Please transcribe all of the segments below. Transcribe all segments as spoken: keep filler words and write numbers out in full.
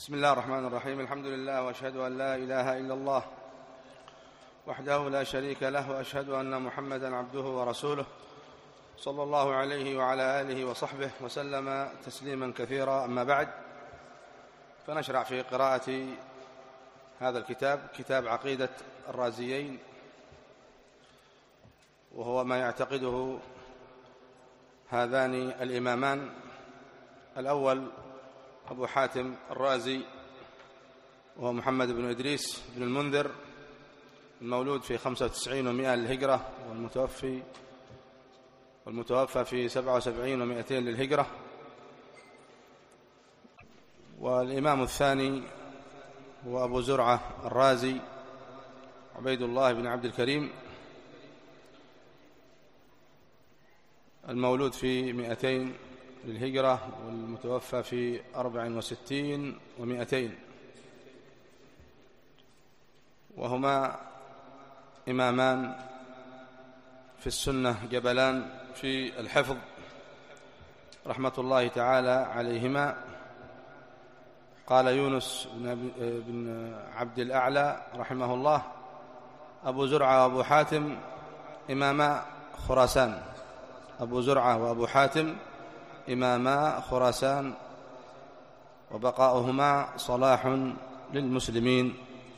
بسم الله الرحمن الرحيم. الحمد لله، وأشهد أن لا إله إلا الله وحده لا شريك له، وأشهد أن محمدًا عبده ورسوله صلى الله عليه وعلى آله وصحبه وسلم تسليمًا كثيرا. أما بعد، فنشرع في قراءة هذا الكتاب، كتاب عقيدة الرازيين، وهو ما يعتقده هذان الإمامان: الأول أبو حاتم الرازي، وهو محمد بن إدريس بن المنذر، المولود في خمسة وتسعين ومائة للهجرة، والمتوفي والمتوفى في سبعة وسبعين ومائتين للهجرة. والإمام الثاني هو أبو زرعة الرازي، عبيد الله بن عبد الكريم، المولود في مائتين للهجرة، والمتوفى في أربع وستين ومائتين. وهما إمامان في السنة، جبلان في الحفظ، رحمة الله تعالى عليهما. قال يونس بن عبد الأعلى رحمه الله: أبو زرعة وأبو حاتم إماما خراسان. أبو زرعة وأبو حاتم إماما خراسان، وبقاؤهما صلاح للمسلمين.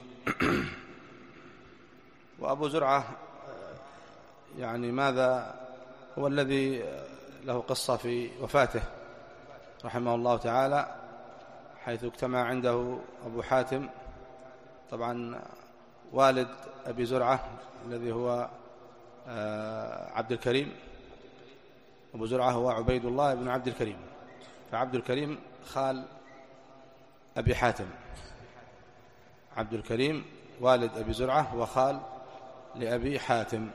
وأبو زرعة يعني ماذا هو الذي له قصة في وفاته رحمه الله تعالى، حيث اجتمع عنده أبو حاتم، طبعا والد أبي زرعة الذي هو عبد الكريم. أبو زرعة هو عبيد الله بن عبد الكريم، فعبد الكريم خال أبي حاتم. عبد الكريم والد أبي زرعة وخال لأبي حاتم.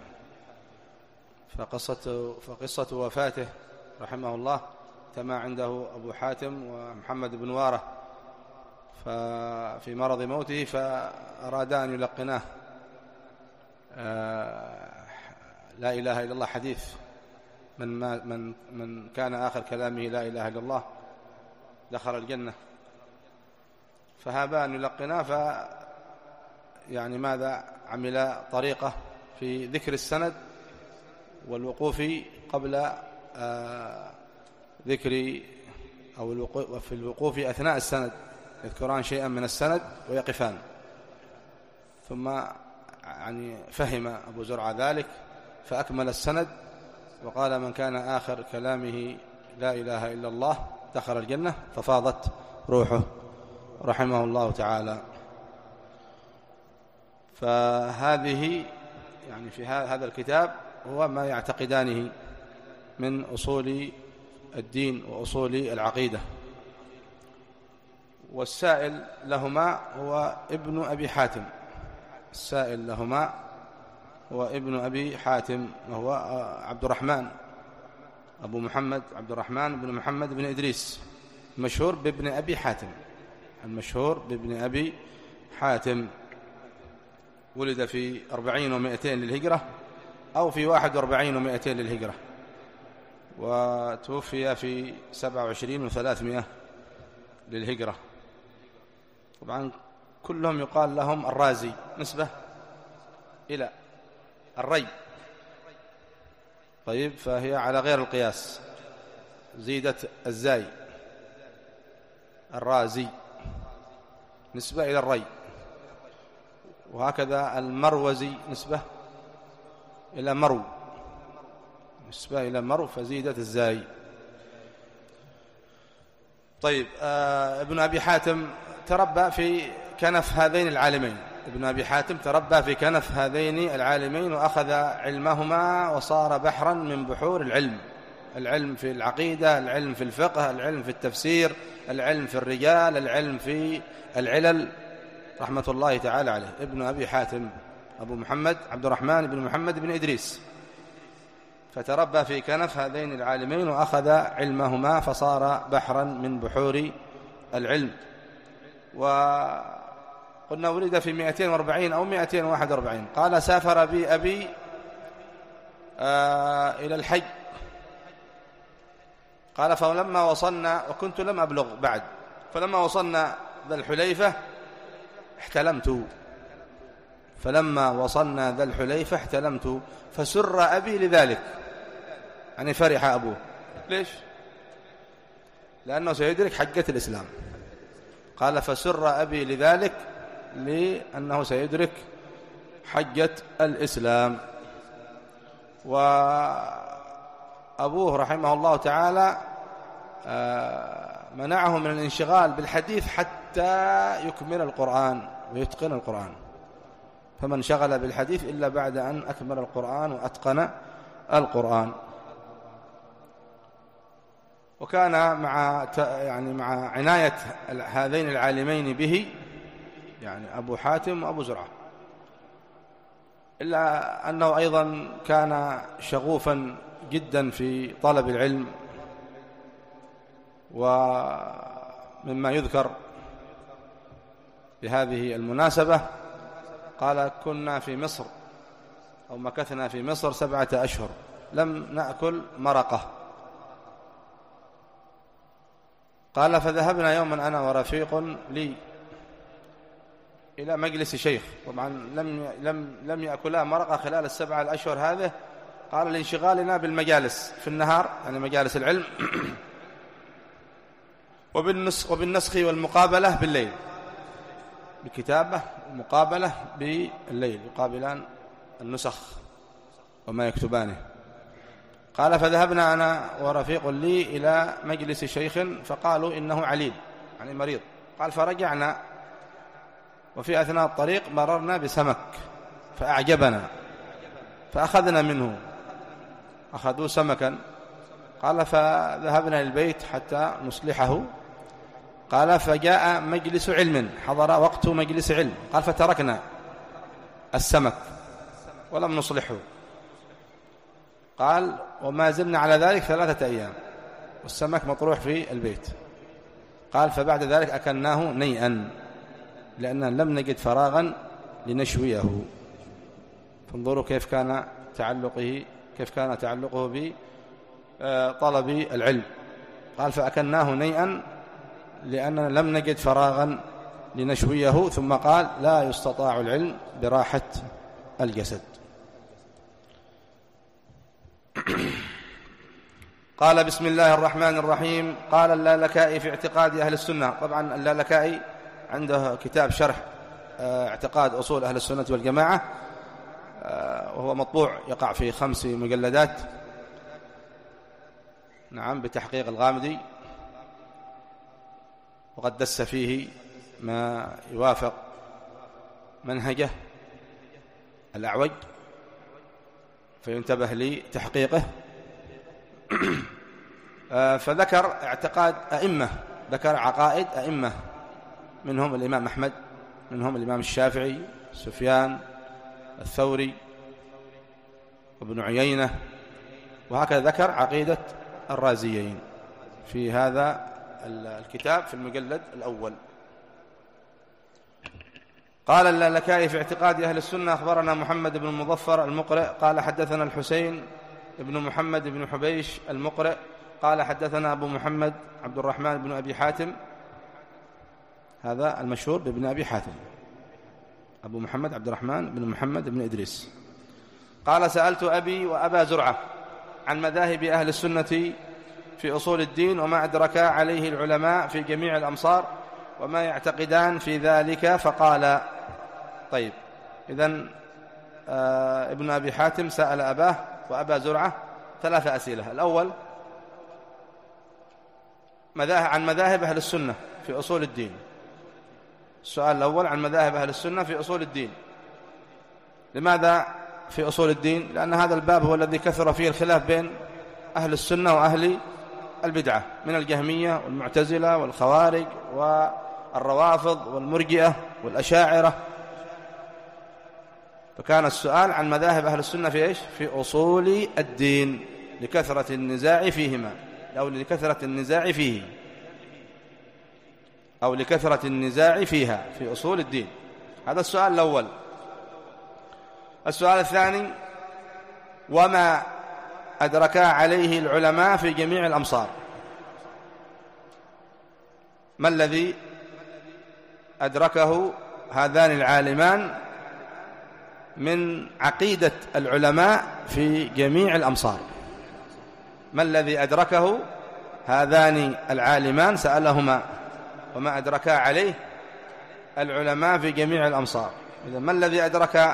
فقصة, فقصة وفاته رحمه الله: اجتمع عنده أبو حاتم ومحمد بن وارة ففي مرض موته، فأرادا أن يلقناه لا إله إلا الله، حديث من, ما من, من كان آخر كلامه لا إله إلا الله دخل الجنة. فهابا أن يلقناه، ف يعني ماذا عمل طريقة في ذكر السند والوقوف قبل آه ذكر أو الوقوف في الوقوف أثناء السند، يذكران شيئا من السند ويقفان. ثم يعني فهم أبو زرعة ذلك فأكمل السند، وقال: من كان آخر كلامه لا إله إلا الله دخل الجنة، ففاضت روحه رحمه الله تعالى. فهذه يعني في هذا الكتاب هو ما يعتقدانه من أصول الدين وأصول العقيدة. والسائل لهما هو ابن أبي حاتم، السائل لهما هو ابن أبي حاتم، وهو عبد الرحمن أبو محمد عبد الرحمن بن محمد بن إدريس، المشهور بابن أبي حاتم، المشهور بابن أبي حاتم. ولد في أربعين ومائتين للهجرة، أو في واحد وأربعين ومائتين للهجرة، وتوفي في سبعة وعشرين وثلاثمائة للهجرة. طبعا كلهم يقال لهم الرازي، نسبة إلى الري، طيب، فهي على غير القياس، زيدت الزاي، الرازي نسبة إلى الري. وهكذا المروزي نسبة إلى مرو، نسبة إلى مرو، فزيدت الزاي. طيب، آه ابن أبي حاتم تربى في كنف هذين العالمين، ابن أبي حاتم تربى في كنف هذين العالمين، وأخذ علمهما وصار بحرا من بحور العلم، العلم في العقيدة، العلم في الفقه، العلم في التفسير، العلم في الرجال، العلم في العلل، رحمة الله تعالى عليه. ابن أبي حاتم أبو محمد عبد الرحمن بن محمد بن إدريس، فتربى في كنف هذين العالمين وأخذ علمهما فصار بحرا من بحور العلم. وقلنا ولد في مائتين وأربعين أو مائتين وواحد وأربعين. قال: سافر بي أبي آه إلى الحج. قال: فلما وصلنا، وكنت لم أبلغ بعد، فلما وصلنا ذا الحليفة احتلمت، فلما وصلنا ذا الحليفة احتلمت فسر أبي لذلك، يعني فرح أبوه. ليش؟ لأنه سيدرك حجة الإسلام. قال فسر أبي لذلك لأنه سيدرك حجة الإسلام. وأبوه رحمه الله تعالى منعه من الانشغال بالحديث حتى يكمل القرآن ويتقن القرآن، فما انشغل بالحديث إلا بعد أن أكمل القرآن وأتقن القرآن. وكان مع يعني مع عناية هذين العالمين به، يعني أبو حاتم وأبو زرعة، إلا أنه أيضا كان شغوفا جدا في طلب العلم. ومما يذكر بهذه المناسبة قال كنا في مصر أو مكثنا في مصر سبعة أشهر لم نأكل مرقة. قال فذهبنا يوما أنا ورفيق لي إلى مجلس شيخ، طبعا لم لم لم يأكلا مرقة خلال السبعة الأشهر هذه. قال لانشغالنا بالمجالس في النهار، يعني مجالس العلم، وبالنسخ وبالنسخ والمقابلة بالليل، بالكتابة والمقابلة بالليل، يقابلان النسخ وما يكتبانه. قال فذهبنا أنا ورفيق لي إلى مجلس شيخ فقالوا إنه عليل، يعني مريض. قال فرجعنا، وفي أثناء الطريق مررنا بسمك فأعجبنا فأخذنا منه، أخذوا سمكا. قال فذهبنا للبيت حتى نصلحه. قال فجاء مجلس علم، حضر وقت مجلس علم. قال فتركنا السمك ولم نصلحه. قال وما زلنا على ذلك ثلاثة أيام والسمك مطروح في البيت. قال فبعد ذلك أكلناه نيئا لأننا لم نجد فراغا لنشويه. فانظروا كيف كان تعلقه كيف كان تعلقه بطلب العلم. قال فأكلناه نيئا لأننا لم نجد فراغا لنشويه. ثم قال لا يستطاع العلم براحة الجسد. قال بسم الله الرحمن الرحيم. قال اللالكائي في اعتقاد أهل السنة. طبعا اللالكائي عنده كتاب شرح اعتقاد أصول أهل السنة والجماعة، وهو مطبوع يقع في خمس مجلدات، نعم، بتحقيق الغامدي، وقد دس فيه ما يوافق منهجه الأعوج، فينتبه لتحقيقه. فذكر اعتقاد أئمة، ذكر عقائد أئمة، منهم الإمام أحمد، منهم الإمام الشافعي، سفيان الثوري وابن عيينة، وهكذا ذكر عقيدة الرازيين في هذا الكتاب في المجلد الأول. قال اللالكائي في اعتقاد أهل السنة أخبرنا محمد بن المظفر المقرئ قال حدثنا الحسين بن محمد بن حبيش المقرئ قال حدثنا أبو محمد عبد الرحمن بن أبي حاتم، هذا المشهور بابن أبي حاتم، أبو محمد عبد الرحمن بن محمد بن إدريس. قال سألت أبي وأبا زرعة عن مذاهب أهل السنة في أصول الدين وما أدرك عليه العلماء في جميع الأمصار وما يعتقدان في ذلك، فقال طيب إذن آه ابن أبي حاتم سأل أباه وأبا زرعة ثلاثة أسئلة. الأول عن مذاهب أهل السنة في أصول الدين. السؤال الأول عن مذاهب أهل السنة في أصول الدين. لماذا في أصول الدين؟ لأن هذا الباب هو الذي كثر فيه الخلاف بين أهل السنة وأهل البدعة من الجهمية والمعتزلة والخوارج والروافض والمرجئة والأشاعرة. فكان السؤال عن مذاهب أهل السنة في إيش؟ في أصول الدين، لكثرة النزاع فيهما أو لكثرة النزاع فيه أو لكثرة النزاع فيها في أصول الدين. هذا السؤال الأول. السؤال الثاني وما أدرك عليه العلماء في جميع الأمصار، ما الذي أدركه هذان العالمان من عقيدة العلماء في جميع الأمصار؟ ما الذي أدركه هذان العالمان سألهما وما أدركا عليه العلماء في جميع الأمصار؟ إذن ما الذي أدرك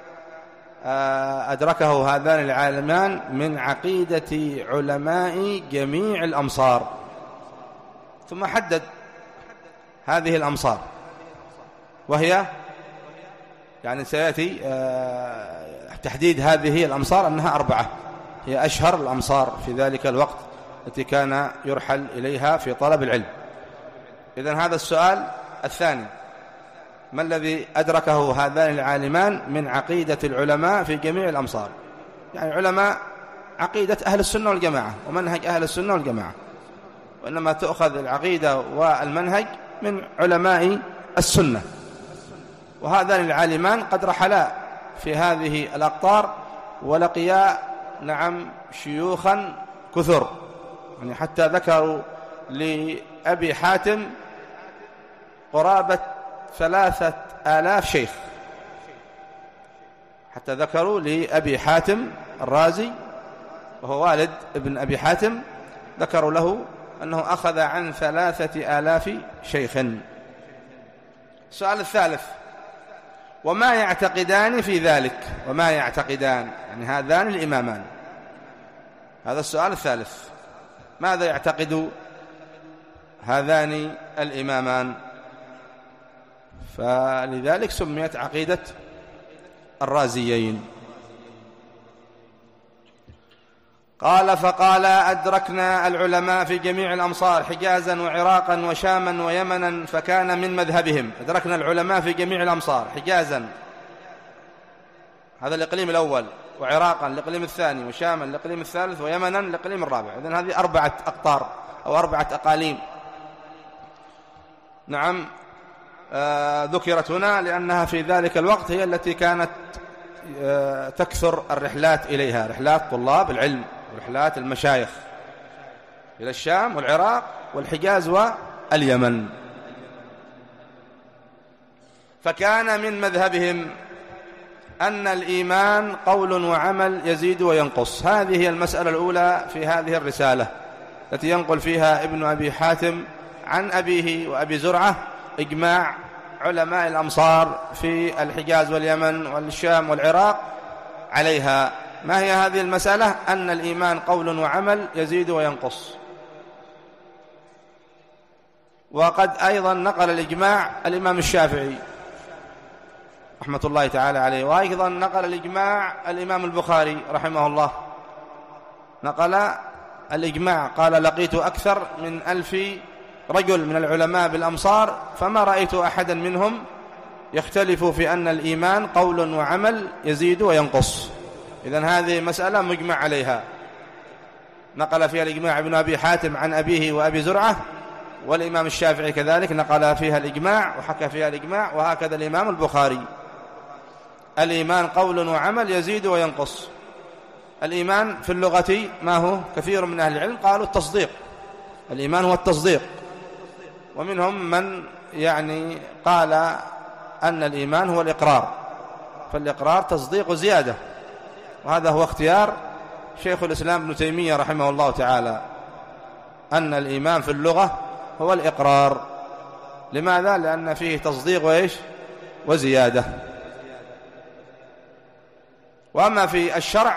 أدركه هذان العالمان من عقيدة علماء جميع الأمصار؟ ثم حدد هذه الأمصار، وهي يعني سيأتي تحديد هذه الأمصار أنها أربعة، هي أشهر الأمصار في ذلك الوقت التي كان يرحل إليها في طلب العلم. إذن هذا السؤال الثاني: ما الذي أدركه هذان العالمان من عقيدة العلماء في جميع الأمصار؟ يعني علماء عقيدة أهل السنة والجماعة ومنهج أهل السنة والجماعة، وإنما تؤخذ العقيدة والمنهج من علماء السنة. وهذان العالمان قد رحلا في هذه الأقطار ولقيا نعم شيوخا كثر، يعني حتى ذكروا لأبي حاتم قرابة ثلاثة آلاف شيخ، حتى ذكروا لأبي حاتم الرازي وهو والد ابن أبي حاتم، ذكروا له أنه أخذ عن ثلاثة آلاف شيخ. السؤال الثالث: وما يعتقدان في ذلك؟ وما يعتقدان يعني هذان الإمامان، هذا السؤال الثالث، ماذا يعتقد هذان الإمامان؟ فلذلك سميت عقيدة الرازيين. قال: فقال: أدركنا العلماء في جميع الأمصار حجازا وعراقا وشاما ويمنا فكان من مذهبهم. أدركنا العلماء في جميع الأمصار، حجازا هذا الإقليم الأول، وعراقا الإقليم الثاني، وشاما الإقليم الثالث، ويمنا الإقليم الرابع. إذن هذه أربعة أقطار أو أربعة أقاليم. نعم آه ذكرت هنا لأنها في ذلك الوقت هي التي كانت آه تكثر الرحلات إليها، رحلات طلاب العلم ورحلات المشايخ إلى الشام والعراق والحجاز واليمن. فكان من مذهبهم أن الإيمان قول وعمل يزيد وينقص. هذه هي المسألة الأولى في هذه الرسالة التي ينقل فيها ابن أبي حاتم عن أبيه وأبي زرعة إجماع علماء الأمصار في الحجاز واليمن والشام والعراق عليها. ما هي هذه المسألة؟ أن الإيمان قول وعمل يزيد وينقص. وقد أيضا نقل الإجماع الإمام الشافعي رحمة الله تعالى عليه، وأيضا نقل الإجماع الإمام البخاري رحمه الله، نقل الإجماع قال: لقيت أكثر من ألف رجل من العلماء بالأمصار فما رأيت أحدا منهم يختلف في أن الإيمان قول وعمل يزيد وينقص. إذن هذه مسألة مجمع عليها. نقل فيها الإجماع ابن أبي حاتم عن أبيه وأبي زرعة، والإمام الشافعي كذلك نقل فيها الإجماع وحكى فيها الإجماع، وهكذا الإمام البخاري. الإيمان قول وعمل يزيد وينقص. الإيمان في اللغة ما هو؟ كثير من أهل العلم قالوا التصديق، الإيمان هو التصديق، ومنهم من يعني قال أن الإيمان هو الإقرار، فالإقرار تصديق وزيادة، وهذا هو اختيار شيخ الإسلام ابن تيمية رحمه الله تعالى، أن الإيمان في اللغة هو الإقرار. لماذا؟ لأن فيه تصديق وإيش؟ وزيادة. وأما في الشرع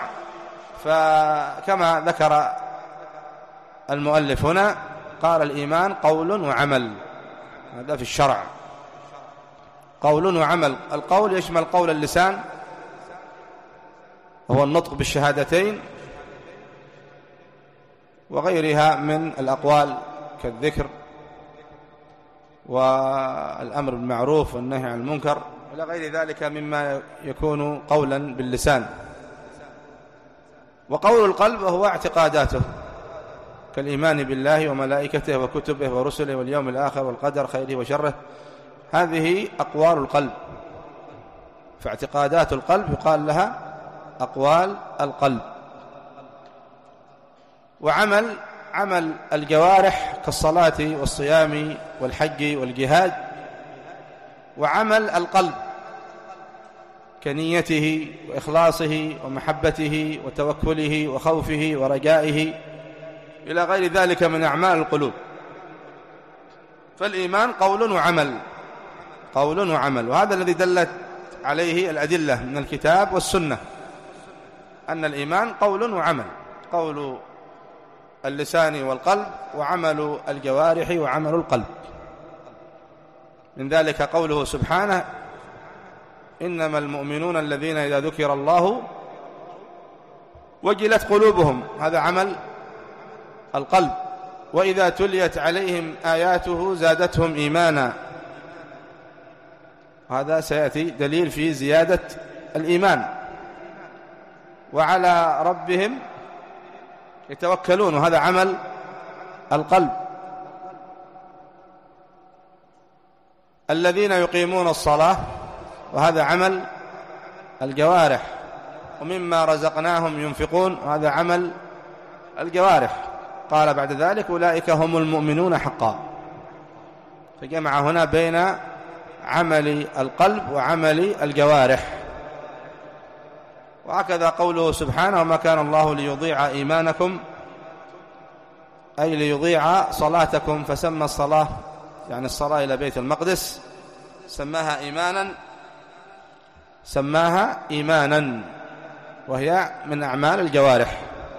فكما ذكر المؤلف هنا قال: الإيمان قول وعمل. هذا في الشرع قول وعمل. القول يشمل قول اللسان وهو النطق بالشهادتين وغيرها من الأقوال كالذكر والأمر بالمعروف والنهي عن المنكر إلى غير ذلك مما يكون قولا باللسان. وقول القلب هو اعتقاداته كالإيمان بالله وملائكته وكتبه ورسله واليوم الآخر والقدر خيره وشره، هذه أقوال القلب. فاعتقادات القلب يقال لها أقوال القلب. وعمل عمل الجوارح كالصلاة والصيام والحج والجهاد، وعمل القلب كنيته وإخلاصه ومحبته وتوكله وخوفه ورجائه إلى غير ذلك من أعمال القلوب. فالإيمان قول وعمل، قول وعمل، وهذا الذي دلت عليه الأدلة من الكتاب والسنة، أن الإيمان قول وعمل، قول اللسان والقلب وعمل الجوارح وعمل القلب. من ذلك قوله سبحانه: إنما المؤمنون الذين إذا ذكر الله وجلت قلوبهم، هذا عمل القلب، وإذا تليت عليهم آياته زادتهم إيمانا، هذا سيأتي دليل في زيادة الإيمان. وعلى ربهم يتوكلون، وهذا عمل القلب. الذين يقيمون الصلاة، وهذا عمل الجوارح. ومما رزقناهم ينفقون، وهذا عمل الجوارح. قال بعد ذلك: أولئك هم المؤمنون حقا. فجمع هنا بين عمل القلب وعمل الجوارح. وهكذا قوله سبحانه: وما كان الله ليضيع إيمانكم، أي ليضيع صلاتكم، فسمى الصلاة يعني الصلاة إلى بيت المقدس سماها إيمانا، سماها إيمانا، وهي من أعمال الجوارح.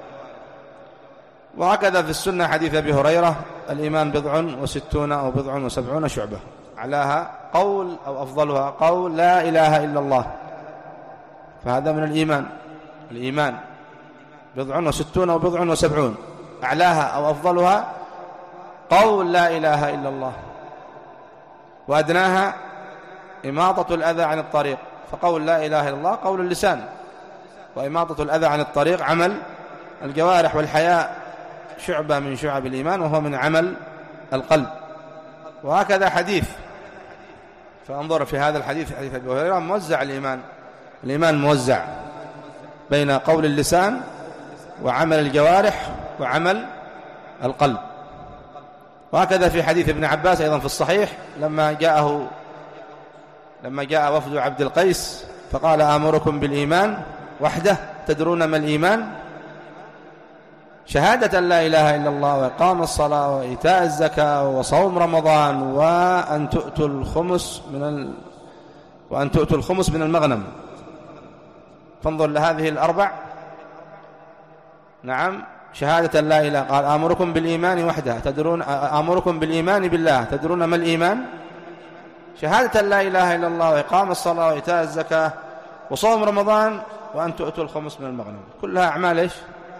وهكذا في السنة حديث أبي هريرة: الإيمان بضع وستون أو بضع وسبعون شعبة، أعلاها قول أو أفضلها قول لا إله إلا الله، فهذا من الإيمان. الإيمان بضع وستون أو بضع وسبعون، أعلاها أو أفضلها قول لا إله إلا الله، وأدناها إماطة الأذى عن الطريق. فقول لا إله إلا الله قول اللسان، وإماطة الأذى عن الطريق عمل الجوارح. والحياء شعبة من شعب الإيمان، وهو من عمل القلب. وهكذا حديث، فانظر في هذا الحديث، حديث أبي هريرة، موزع الإيمان. الإيمان موزع بين قول اللسان وعمل الجوارح وعمل القلب. وهكذا في حديث ابن عباس أيضا في الصحيح، لما جاءه لما جاء وفد عبد القيس فقال: آمركم بالإيمان وحده، تدرون ما الإيمان؟ شهادة أن لا إله إلا الله، وإقام الصلاة، وإيتاء الزكاة، وصوم رمضان، وأن تؤتوا الخمس من ال... وأن تؤتوا الخمس من المغنم. فانظر لهذه الأربع. نعم، شهادة لا إله، قال: آمركم بالإيمان وحده، تدرون آمركم بالإيمان بالله، تدرون ما الإيمان؟ شهادة لا إله إلا الله، وإقام الصلاة، وإيتاء الزكاة، وصوم رمضان، وأن تؤتوا الخمس من المغنم. كلها أعمال إيش؟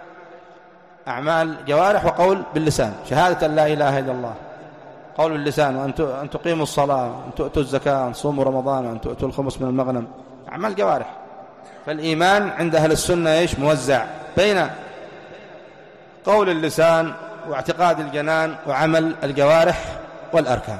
أعمال جوارح وقول باللسان. شهادة لا إله إلا الله قول اللسان، وأن تقيموا الصلاة، وأن تؤتوا الزكاة، وأن تصوموا رمضان، وأن تؤتوا الخمس من المغنم، أعمال جوارح. فالإيمان عند أهل السنة إيش؟ موزع بين قول اللسان واعتقاد الجنان وعمل الجوارح والأركان.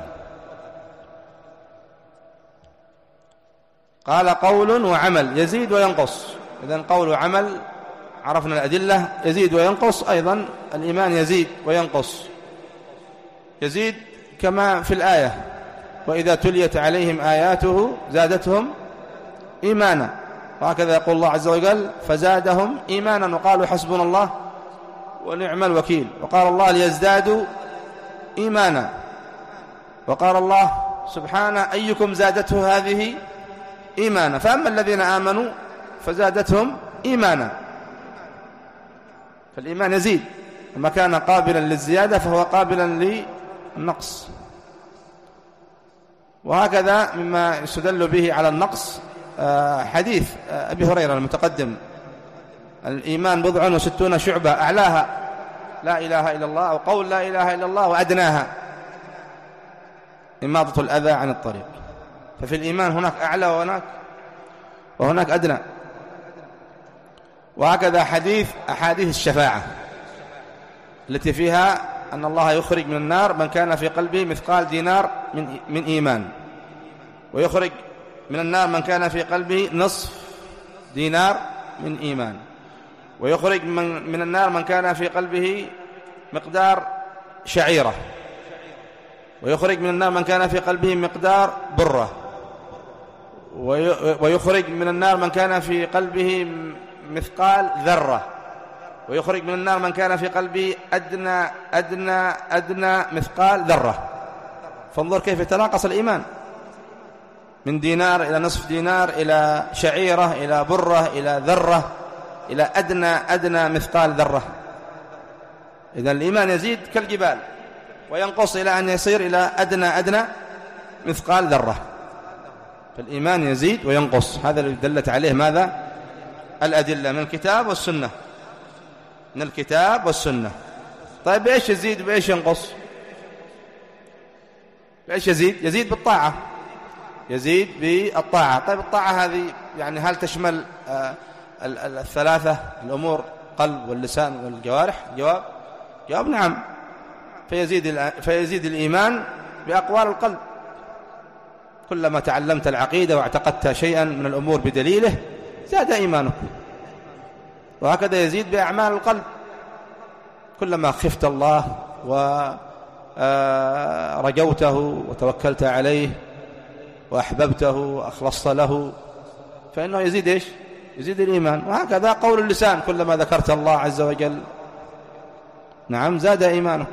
قال: قول وعمل يزيد وينقص. إذن قول وعمل عرفنا الأدلة، يزيد وينقص. أيضا الإيمان يزيد وينقص، يزيد كما في الآية: وإذا تليت عليهم آياته زادتهم إيمانا. وهكذا يقول الله عز وجل: فزادهم إيمانا، وقالوا حسبنا الله ونعم الوكيل. وقال الله: ليزدادوا إيمانا. وقال الله سبحانه: أيكم زادته هذه إيمانا. فأما الذين آمنوا فزادتهم إيمانا. فالإيمان يزيد، وما كان قابلا للزيادة فهو قابلا للنقص. وهكذا مما يستدل به على النقص حديث أبي هريرة المتقدم: الإيمان بضع وستون شعبة، أعلاها لا إله إلا الله، أو قول لا إله إلا الله، وأدناها إماطة الأذى عن الطريق. ففي الإيمان هناك أعلى وهناك وهناك أدنى. وهكذا حديث أحاديث الشفاعة التي فيها أن الله يخرج من النار من كان في قلبه مثقال دينار من من إيمان، ويخرج من النار من كان في قلبه نصف دينار من إيمان، ويخرج من من النار من كان في قلبه مقدار شعيرة، ويخرج من النار من كان في قلبه مقدار برة، ويخرج من النار من كان في قلبه مثقال ذرة، ويخرج من النار من كان في قلبه أدنى أدنى أدنى مثقال ذرة. فانظر كيف يتناقص الإيمان، من دينار إلى نصف دينار، إلى شعيرة، إلى برة، إلى ذرة، إلى أدنى أدنى مثقال ذرة. إذن الإيمان يزيد كالجبال وينقص إلى أن يصير إلى أدنى أدنى مثقال ذرة. فالإيمان يزيد وينقص، هذا اللي دلت عليه ماذا؟ الأدلة من الكتاب والسنة، من الكتاب والسنة. طيب بإيش يزيد وبإيش ينقص؟ بإيش يزيد؟ يزيد بالطاعة، يزيد بالطاعة. طيب الطاعة هذه يعني هل تشمل آه الثلاثة الأمور، قلب واللسان والجوارح؟ جواب جواب نعم. فيزيد فيزيد الإيمان بأقوال القلب، كلما تعلمت العقيدة واعتقدت شيئا من الأمور بدليله زاد إيمانك. وهكذا يزيد بأعمال القلب، كلما خفت الله ورجوته وتوكلت عليه وأحببته وأخلصت له فإنه يزيد إيش؟ يزيد الإيمان. وهكذا قول اللسان، كلما ذكرت الله عز وجل نعم زاد إيمانك.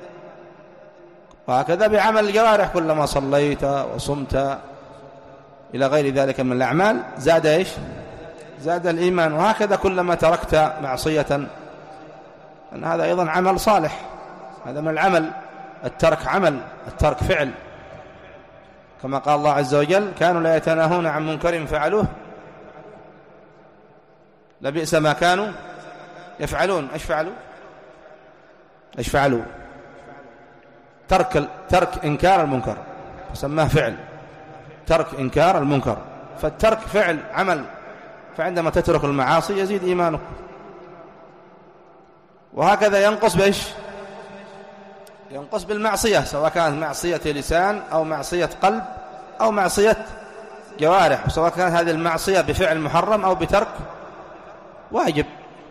وهكذا بعمل الجوارح، كلما صليت وصمت إلى غير ذلك من الأعمال زاد إيش؟ زاد الإيمان. وهكذا كلما تركت معصية، أن هذا أيضا عمل صالح، هذا من العمل. الترك عمل، الترك فعل، كما قال الله عز وجل: كانوا لا يتناهون عن منكر فعلوه لبئس ما كانوا يفعلون. ايش فعلوا؟ ايش فعلوا؟ ترك ترك انكار المنكر، فسماه فعل، ترك انكار المنكر. فالترك فعل عمل، فعندما تترك المعاصي يزيد إيمانك. وهكذا ينقص بإيش؟ ينقص بالمعصية، سواء كانت معصية لسان أو معصية قلب أو معصية جوارح، سواء كانت هذه المعصية بفعل محرم أو بترك واجب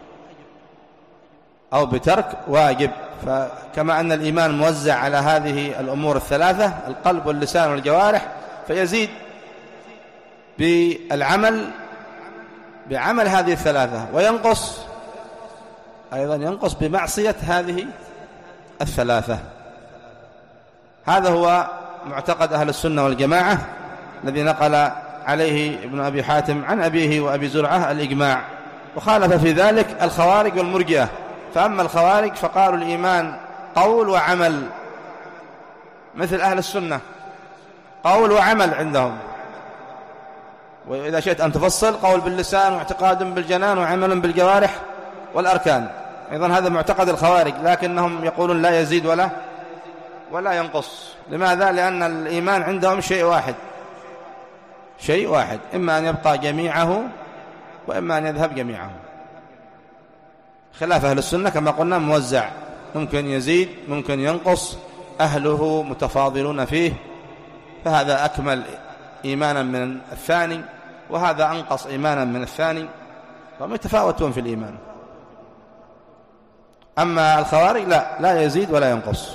أو بترك واجب. فكما أن الإيمان موزع على هذه الأمور الثلاثة، القلب واللسان والجوارح، فيزيد بالعمل بعمل هذه الثلاثة، وينقص أيضا ينقص بمعصية هذه الثلاثة. هذا هو معتقد أهل السنة والجماعة الذي نقل عليه ابن أبي حاتم عن أبيه وأبي زرعة الإجماع. وخالف في ذلك الخوارج والمرجئة. فأما الخوارج فقالوا الإيمان قول وعمل، مثل أهل السنة قول وعمل عندهم. وإذا شئت أن تفصل، قول باللسان واعتقاد بالجنان وعمل بالجوارح والأركان. أيضا هذا معتقد الخوارج، لكنهم يقولون لا يزيد ولا ولا ينقص. لماذا؟ لأن الإيمان عندهم شيء واحد، شيء واحد، إما أن يبقى جميعه وإما أن يذهب جميعه. خلاف أهل السنة كما قلنا موزع، ممكن يزيد ممكن ينقص، أهله متفاضلون فيه، فهذا أكمل إيمانا من الثاني وهذا أنقص إيمانا من الثاني، فهم يتفاوتون في الإيمان. أما الخوارج لا لا يزيد ولا ينقص،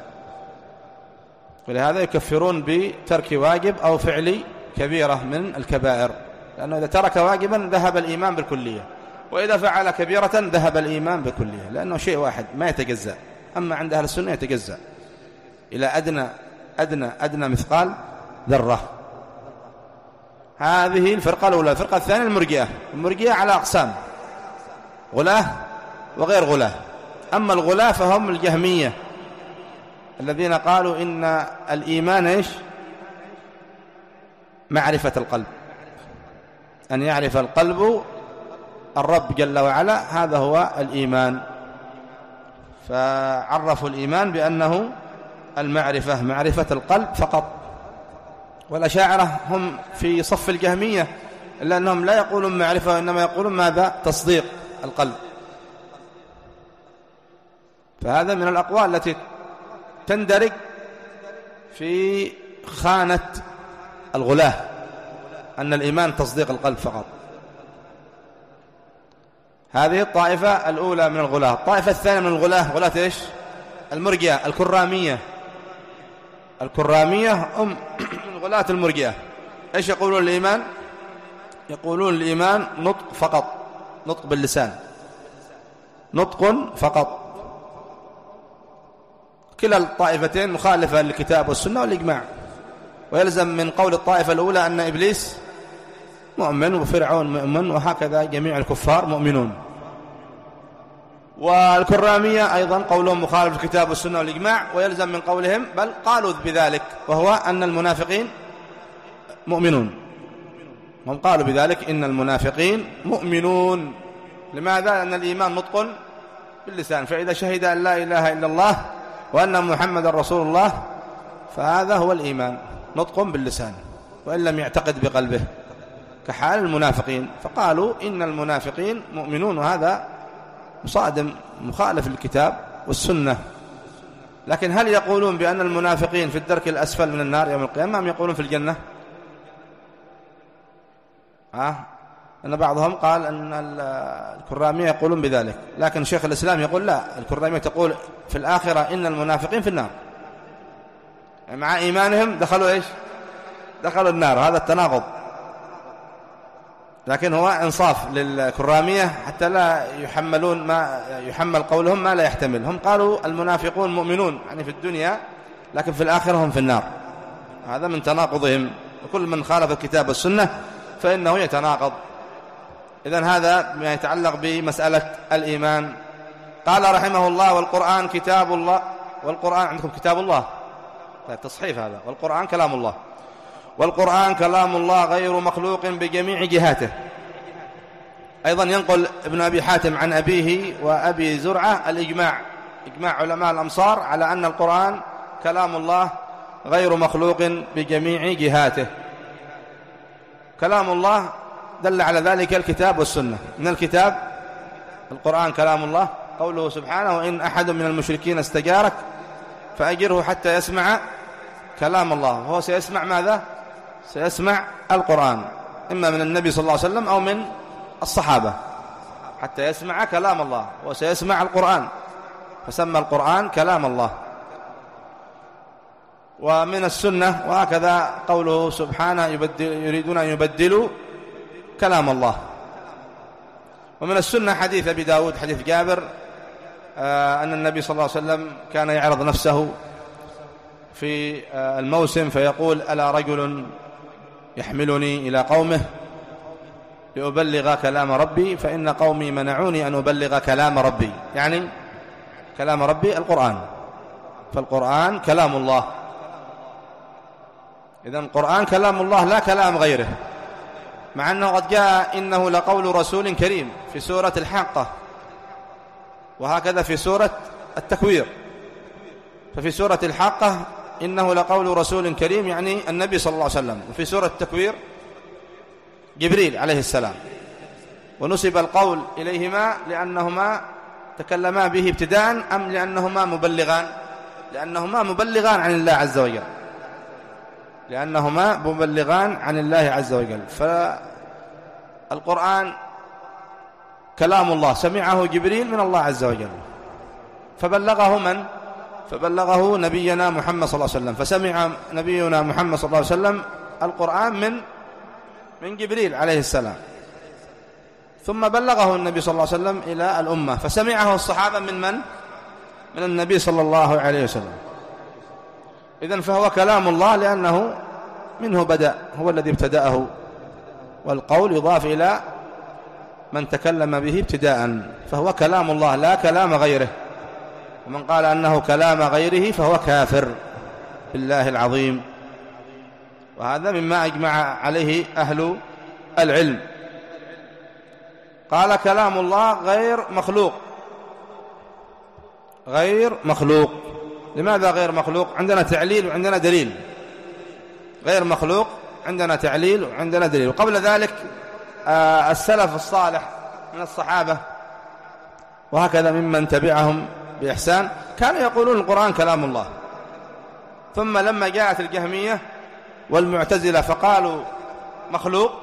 ولهذا يكفرون بترك واجب أو فعل كبيرة من الكبائر، لأنه إذا ترك واجبا ذهب الإيمان بالكلية، وإذا فعل كبيرة ذهب الإيمان بالكلية، لأنه شيء واحد ما يتجزأ. أما عند أهل السنة يتجزأ إلى أدنى أدنى أدنى مثقال ذرة. هذه الفرقة الأولى. الفرقة الثانية المرجئة. المرجئة على أقسام: غلاة وغير غلاة. أما الغلاة فهم الجهمية الذين قالوا إن الإيمان إيش؟ معرفة القلب، أن يعرف القلب الرب جل وعلا، هذا هو الإيمان. فعرفوا الإيمان بأنه المعرفة، معرفة القلب فقط. والأشاعرة هم في صف الجهمية، إلا أنهم لا يقولون معرفة وإنما يقولون ماذا؟ تصديق القلب. فهذا من الأقوال التي تندرج في خانة الغلاة، أن الإيمان تصديق القلب فقط. هذه الطائفة الأولى من الغلاة. الطائفة الثانية من الغلاة غلاة إيش؟ المرجئة الكرامية. الكرامية هم من غلاة المرجئة، إيش يقولون الإيمان؟ يقولون الإيمان نطق فقط، نطق باللسان، نطق فقط. كلا الطائفتين مخالفة للكتاب والسنة والإجماع، ويلزم من قول الطائفة الأولى أن إبليس مؤمن وفرعون مؤمن وهكذا جميع الكفار مؤمنون. والكرامية أيضا قولهم مخالف الكتاب والسنة والإجماع، ويلزم من قولهم بل قالوا بذلك، وهو أن المنافقين مؤمنون. هم قالوا بذلك إن المنافقين مؤمنون. لماذا؟ لأن الإيمان نطق باللسان، فإذا شهد أن لا إله إلا الله وأن محمد رسول الله فهذا هو الإيمان، نطق باللسان، وإن لم يعتقد بقلبه كحال المنافقين. فقالوا إن المنافقين مؤمنون، وهذا مصادم مخالف للكتاب والسنة. لكن هل يقولون بأن المنافقين في الدرك الأسفل من النار يوم القيامة، أم يقولون في الجنة؟ ها؟ أن بعضهم قال أن الكرامية يقولون بذلك، لكن شيخ الإسلام يقول لا، الكرامية تقول في الآخرة إن المنافقين في النار، يعني مع إيمانهم دخلوا إيش؟ دخلوا النار. هذا التناقض. لكن هو إنصاف للكرامية حتى لا يحملون ما يحمل قولهم ما لا يحتمل. هم قالوا المنافقون مؤمنون يعني في الدنيا، لكن في الآخرة هم في النار. هذا من تناقضهم، وكل من خالف الكتاب والسنة فإنه يتناقض. إذن هذا ما يتعلق بمسألة الإيمان. قال رحمه الله: والقرآن كتاب الله. والقرآن عندكم كتاب الله، تصحيف هذا، والقرآن كلام الله. والقرآن كلام الله غير مخلوق بجميع جهاته. أيضا ينقل ابن أبي حاتم عن أبيه وأبي زرعة الإجماع، إجماع علماء الأمصار على أن القرآن كلام الله غير مخلوق بجميع جهاته. كلام الله دل على ذلك الكتاب والسنة. من الكتاب القرآن كلام الله، قوله سبحانه: وإن أحد من المشركين استجارك فأجره حتى يسمع كلام الله. وهو سيسمع ماذا؟ سيسمع القرآن، إما من النبي صلى الله عليه وسلم أو من الصحابة، حتى يسمع كلام الله، وسيسمع القرآن، فسمى القرآن كلام الله. ومن السنة وهكذا قوله سبحانه: يبدل يريدون أن يبدلوا كلام الله. ومن السنة حديث أبي داود، حديث جابر، آه أن النبي صلى الله عليه وسلم كان يعرض نفسه في آه الموسم فيقول: ألا رجل يحملني إلى قومه لأبلغ كلام ربي فإن قومي منعوني أن أبلغ كلام ربي، يعني كلام ربي القرآن، فالقرآن كلام الله. إذن القرآن كلام الله لا كلام غيره، مع أنه قد جاء إنه لقول رسول كريم في سورة الحاقة، وهكذا في سورة التكوير. ففي سورة الحاقة إنه لقول رسول كريم يعني النبي صلى الله عليه وسلم، وفي سورة التكوير جبريل عليه السلام. ونسب القول إليهما لأنهما تكلما به ابتداء أم لأنهما مبلغان؟ لأنهما مبلغان عن الله عز وجل، لأنهما مبلغان عن الله عز وجل. فالقرآن كلام الله، سمعه جبريل من الله عز وجل، فبلغه من؟ فبلغه نبينا محمد صلى الله عليه وسلم، فسمع نبينا محمد صلى الله عليه وسلم القرآن من من جبريل عليه السلام، ثم بلغه النبي صلى الله عليه وسلم إلى الأمة، فسمعه الصحابة من من؟ من النبي صلى الله عليه وسلم. إذن فهو كلام الله لأنه منه بدأ، هو الذي ابتدأه، والقول يضاف إلى من تكلم به ابتداء، فهو كلام الله لا كلام غيره. ومن قال أنه كلام غيره فهو كافر بالله العظيم، وهذا مما أجمع عليه أهل العلم. قال كلام الله غير مخلوق، غير مخلوق. لماذا غير مخلوق؟ عندنا تعليل وعندنا دليل. غير مخلوق عندنا تعليل وعندنا دليل. وقبل ذلك آه السلف الصالح من الصحابة وهكذا ممن تبعهم بإحسان كانوا يقولون القرآن كلام الله، ثم لما جاءت الجهمية والمعتزلة فقالوا مخلوق،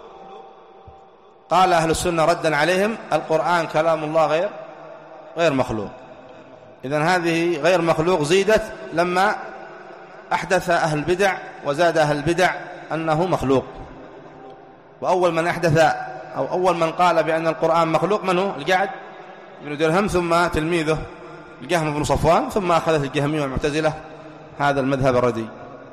قال أهل السنة ردا عليهم: القرآن كلام الله غير غير مخلوق. إذن هذه غير مخلوق زيدت لما أحدث أهل البدع وزاد أهل البدع أنه مخلوق. وأول من أحدث أو أول من قال بأن القرآن مخلوق من هو؟ الجعد بن درهم، ثم تلميذه الجهم بن صفوان، ثم أخذت الجهمية والمعتزلة هذا المذهب الردي.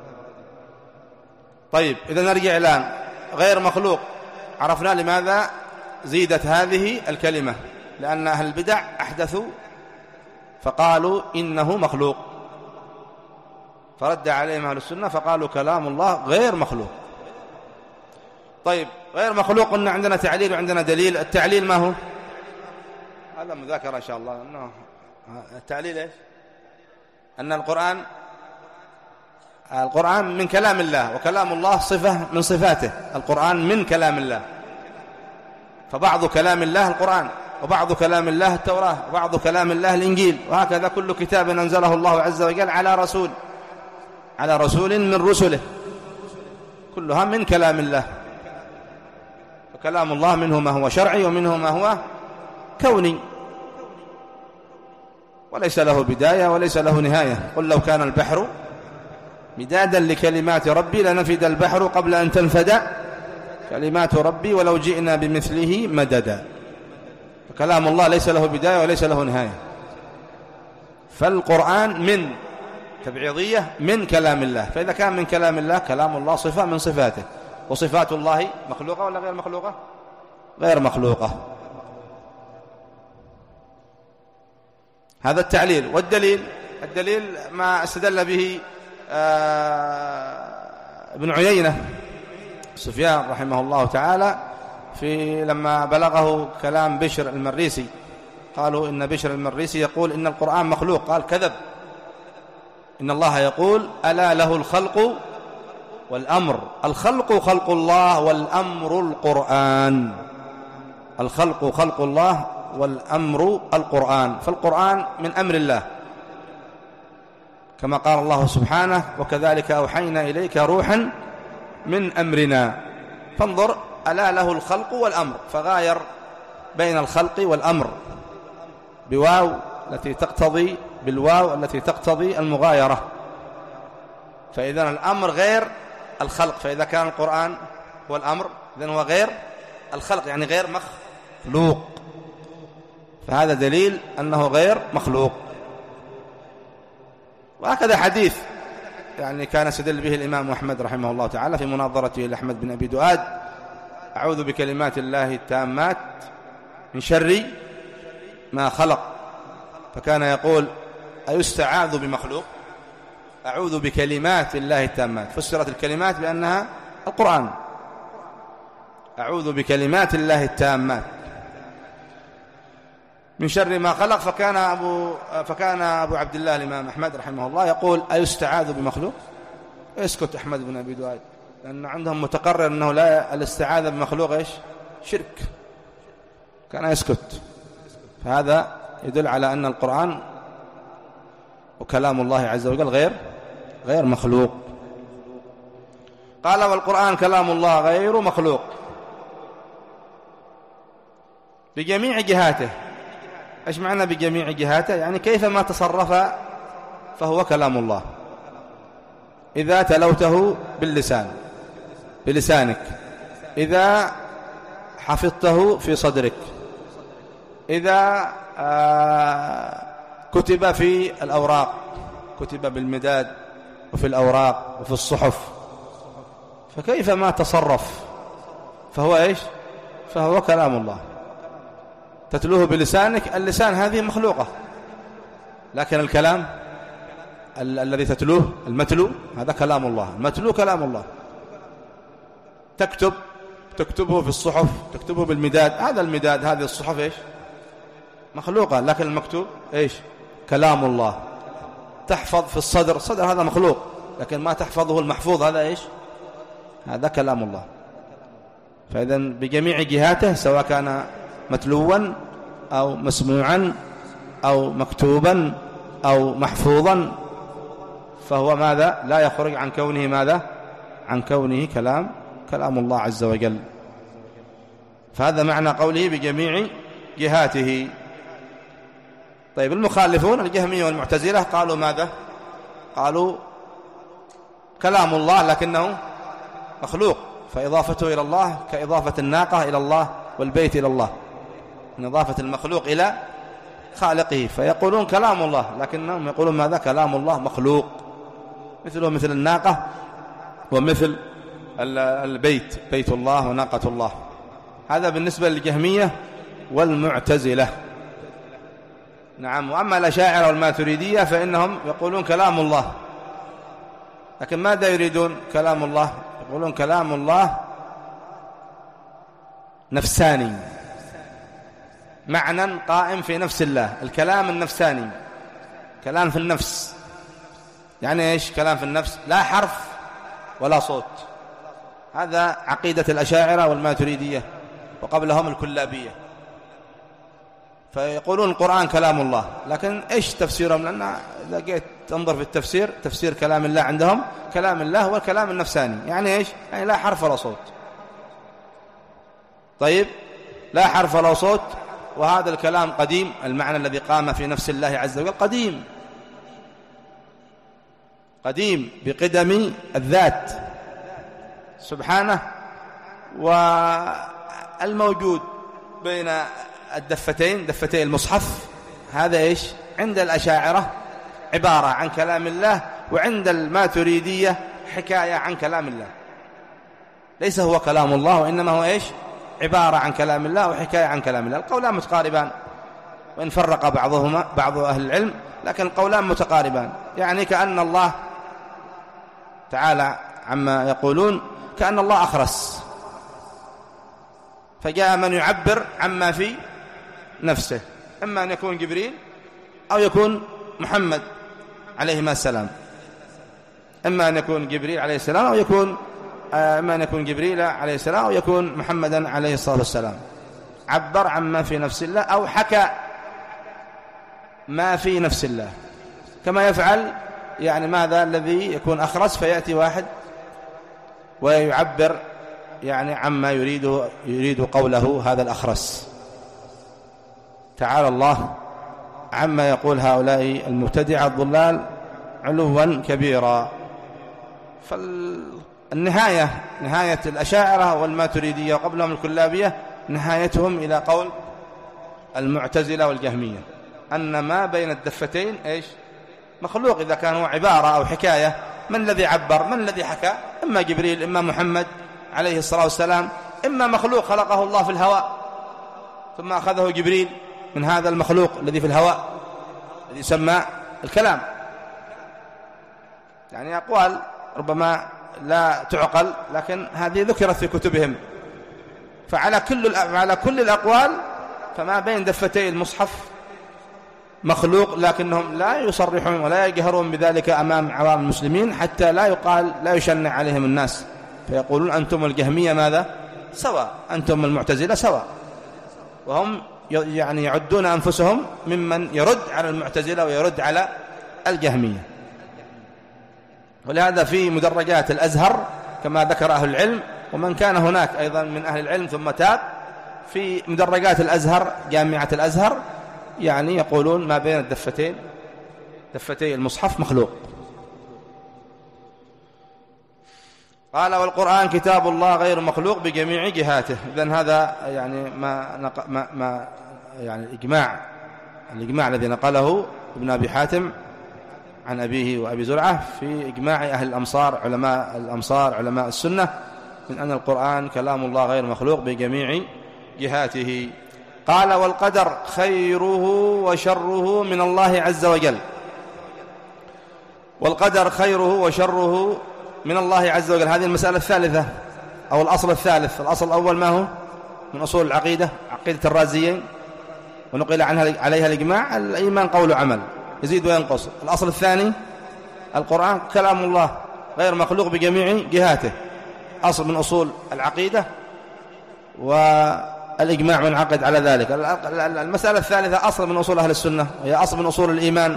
طيب إذا نرجع الآن، غير مخلوق عرفنا لماذا زيدت هذه الكلمة، لأن أهل البدع أحدثوا فقالوا إنه مخلوق، فرد عليهم أهل السنة فقالوا كلام الله غير مخلوق. طيب غير مخلوق قلنا عندنا تعليل وعندنا دليل. التعليل ما هو؟ هذا مذاكرة إن شاء الله. إنه التعليل إيش؟ أن القرآن القرآن من كلام الله، وكلام الله صفة من صفاته. القرآن من كلام الله، فبعض كلام الله القرآن، وبعض كلام الله التوراة، وبعض كلام الله الإنجيل، وهكذا كل كتاب أنزله الله عز وجل على رسول على رسول من رسله، كلها من كلام الله. وكلام الله منه ما هو شرعي ومنه ما هو كوني، وليس له بداية وليس له نهاية. قل لو كان البحر مدادا لكلمات ربي لنفد البحر قبل أن تنفد كلمات ربي ولو جئنا بمثله مددا. فكلام الله ليس له بداية وليس له نهاية. فالقرآن من تبعيضية من كلام الله، فإذا كان من كلام الله كلام الله صفة من صفاته، وصفات الله مخلوقة ولا غير مخلوقة؟ غير مخلوقة. هذا التعليل. والدليل الدليل ما استدل به ابن عيينة سفيان رحمه الله تعالى في لما بلغه كلام بشر المريسي، قالوا إن بشر المريسي يقول إن القرآن مخلوق، قال كذب، إن الله يقول ألا له الخلق والأمر. الخلق خلق الله والأمر القرآن. الخلق خلق الله والأمر القرآن. فالقرآن من أمر الله، كما قال الله سبحانه وكذلك أوحينا إليك روحا من أمرنا. فانظر، ألا له الخلق والأمر، فغاير بين الخلق والأمر بواو التي تقتضي بالواو التي تقتضي المغايرة. فإذا الأمر غير الخلق، فإذا كان القرآن هو الأمر إذن هو غير الخلق، يعني غير مخلوق. فهذا دليل أنه غير مخلوق. وهكذا حديث يعني كان يستدل به الإمام أحمد رحمه الله تعالى في مناظرته لأحمد بن أبي دؤاد: أعوذ بكلمات الله التامات من شر ما خلق. فكان يقول: أيستعاذ بمخلوق؟ أعوذ بكلمات الله التامات. فسرت الكلمات بأنها القرآن. أعوذ بكلمات الله التامات من شر ما خلق. فكان أبو, فكان أبو عبد الله الإمام أحمد رحمه الله يقول: أيستعاذ بمخلوق؟ اسكت أحمد بن أبي دؤاد، لأن عندهم متقرر أنه لا الاستعاذة بمخلوق إيش؟ شرك. كان يسكت. فهذا يدل على أن القرآن وكلام الله عز وجل غير غير مخلوق. قال: والقرآن كلام الله غير مخلوق بجميع جهاته. إيش معنى بجميع جهاته؟ يعني كيفما تصرف فهو كلام الله. إذا تلوته باللسان بلسانك، إذا حفظته في صدرك، إذا آه كتب في الأوراق، كتب بالمداد وفي الأوراق وفي الصحف، فكيفما تصرف فهو إيش؟ فهو كلام الله. تتلوه بلسانك، اللسان هذه مخلوقة، لكن الكلام ال- الذي تتلوه المتلو هذا كلام الله. المتلو كلام الله. تكتب تكتبه في الصحف، تكتبه بالمداد، هذا المداد هذه الصحف إيش؟ مخلوقة، لكن المكتوب إيش؟ كلام الله. تحفظ في الصدر، الصدر هذا مخلوق، لكن ما تحفظه المحفوظ هذا إيش؟ هذا كلام الله. فإذا بجميع جهاته، سواء كان متلوا أو مسموعا أو مكتوبا أو محفوظا، فهو ماذا؟ لا يخرج عن كونه ماذا؟ عن كونه كلام كلام الله عز وجل. فهذا معنى قوله بجميع جهاته. طيب، المخالفون الجهمية والمعتزلة قالوا ماذا؟ قالوا كلام الله لكنه مخلوق، فإضافته إلى الله كإضافة الناقة إلى الله والبيت إلى الله، من إضافة المخلوق إلى خالقه، فيقولون كلام الله، لكنهم يقولون ماذا؟ كلام الله مخلوق، مثله مثل الناقة ومثل البيت، بيت الله وناقة الله. هذا بالنسبة للجهمية والمعتزلة. نعم. وأما الأشاعرة والماتريدية فإنهم يقولون كلام الله، لكن ماذا يريدون؟ كلام الله يقولون كلام الله نفساني، معنى قائم في نفس الله، الكلام النفساني، كلام في النفس. يعني إيش كلام في النفس؟ لا حرف ولا صوت. هذا عقيدة الأشاعرة والماتريدية وقبلهم الكلابية. فيقولون القرآن كلام الله، لكن إيش تفسيرهم؟ لأن إذا جيت تنظر في التفسير، تفسير كلام الله عندهم كلام الله هو الكلام النفساني. يعني إيش؟ يعني لا حرف ولا صوت. طيب، لا حرف ولا صوت، وهذا الكلام قديم، المعنى الذي قام في نفس الله عز وجل قديم، قديم بقدم الذات سبحانه. والموجود بين الدفتين، دفتي المصحف، هذا إيش؟ عند الأشاعرة عبارة عن كلام الله، وعند الماتريدية حكاية عن كلام الله، ليس هو كلام الله، وإنما هو إيش؟ عبارة عن كلام الله وحكاية عن كلام الله. القولان متقاربان، وإن فرق بعضهما بعض أهل العلم، لكن القولان متقاربان. يعني كأن الله تعالى عما يقولون كأن الله أخرس، فجاء من يعبر عما في نفسه، إما أن يكون جبريل أو يكون محمد عليهما السلام، إما أن يكون جبريل عليه السلام أو يكون إما أن يكون جبريل عليه السلام أو يكون محمدا عليه الصلاة والسلام. عبر عما في نفس الله أو حكى ما في نفس الله، كما يفعل يعني ماذا الذي يكون أخرس، فيأتي واحد ويعبر يعني عما يريد يريد قوله هذا الأخرس. تعالى الله عما يقول هؤلاء المبتدعة الضلال علوا كبيرا. فالنهاية نهاية الأشاعرة والماتريدية وقبلهم الكلابية نهايتهم إلى قول المعتزلة والجهمية، أن ما بين الدفتين إيش؟ مخلوق، إذا كان هو عبارة أو حكاية. من الذي عبر؟ من الذي حكى؟ إما جبريل، إما محمد عليه الصلاة والسلام، إما مخلوق خلقه الله في الهواء ثم أخذه جبريل من هذا المخلوق الذي في الهواء الذي يسمى الكلام. يعني أقوال ربما لا تعقل، لكن هذه ذكرت في كتبهم. فعلى كل على كل الأقوال فما بين دفتي المصحف مخلوق، لكنهم لا يصرحون ولا يجهرون بذلك أمام عوام المسلمين، حتى لا يقال لا يشنع عليهم الناس، فيقولون أنتم الجهمية ماذا؟ سواء، أنتم المعتزلة سواء. وهم يعني يعدون أنفسهم ممن يرد على المعتزلة ويرد على الجهمية. ولهذا في مدرجات الأزهر كما ذكر أهل العلم، ومن كان هناك أيضا من أهل العلم ثم تاب، في مدرجات الأزهر جامعة الأزهر يعني يقولون ما بين الدفتين دفتي المصحف مخلوق. قال والقرآن كتاب الله غير مخلوق بجميع جهاته. إذن هذا يعني ما, نق... ما... ما يعني الإجماع الإجماع الذي نقله ابن أبي حاتم عن أبيه وأبي زرعة في إجماع أهل الأمصار، علماء الأمصار علماء السنة، من أن القرآن كلام الله غير مخلوق بجميع جهاته. قال والقدر خيره وشره من الله عز وجل. والقدر خيره وشره من الله عز وجل، هذه المسألة الثالثة أو الأصل الثالث. الأصل الأول ما هو؟ من أصول العقيدة، عقيدة الرازيين، ونقل عنها عليها الإجماع، الإيمان قول وعمل يزيد وينقص. الأصل الثاني القرآن كلام الله غير مخلوق بجميع جهاته، أصل من أصول العقيدة، والإجماع منعقد على ذلك. المسألة الثالثة أصل من أصول أهل السنة، وهي أصل من أصول الإيمان،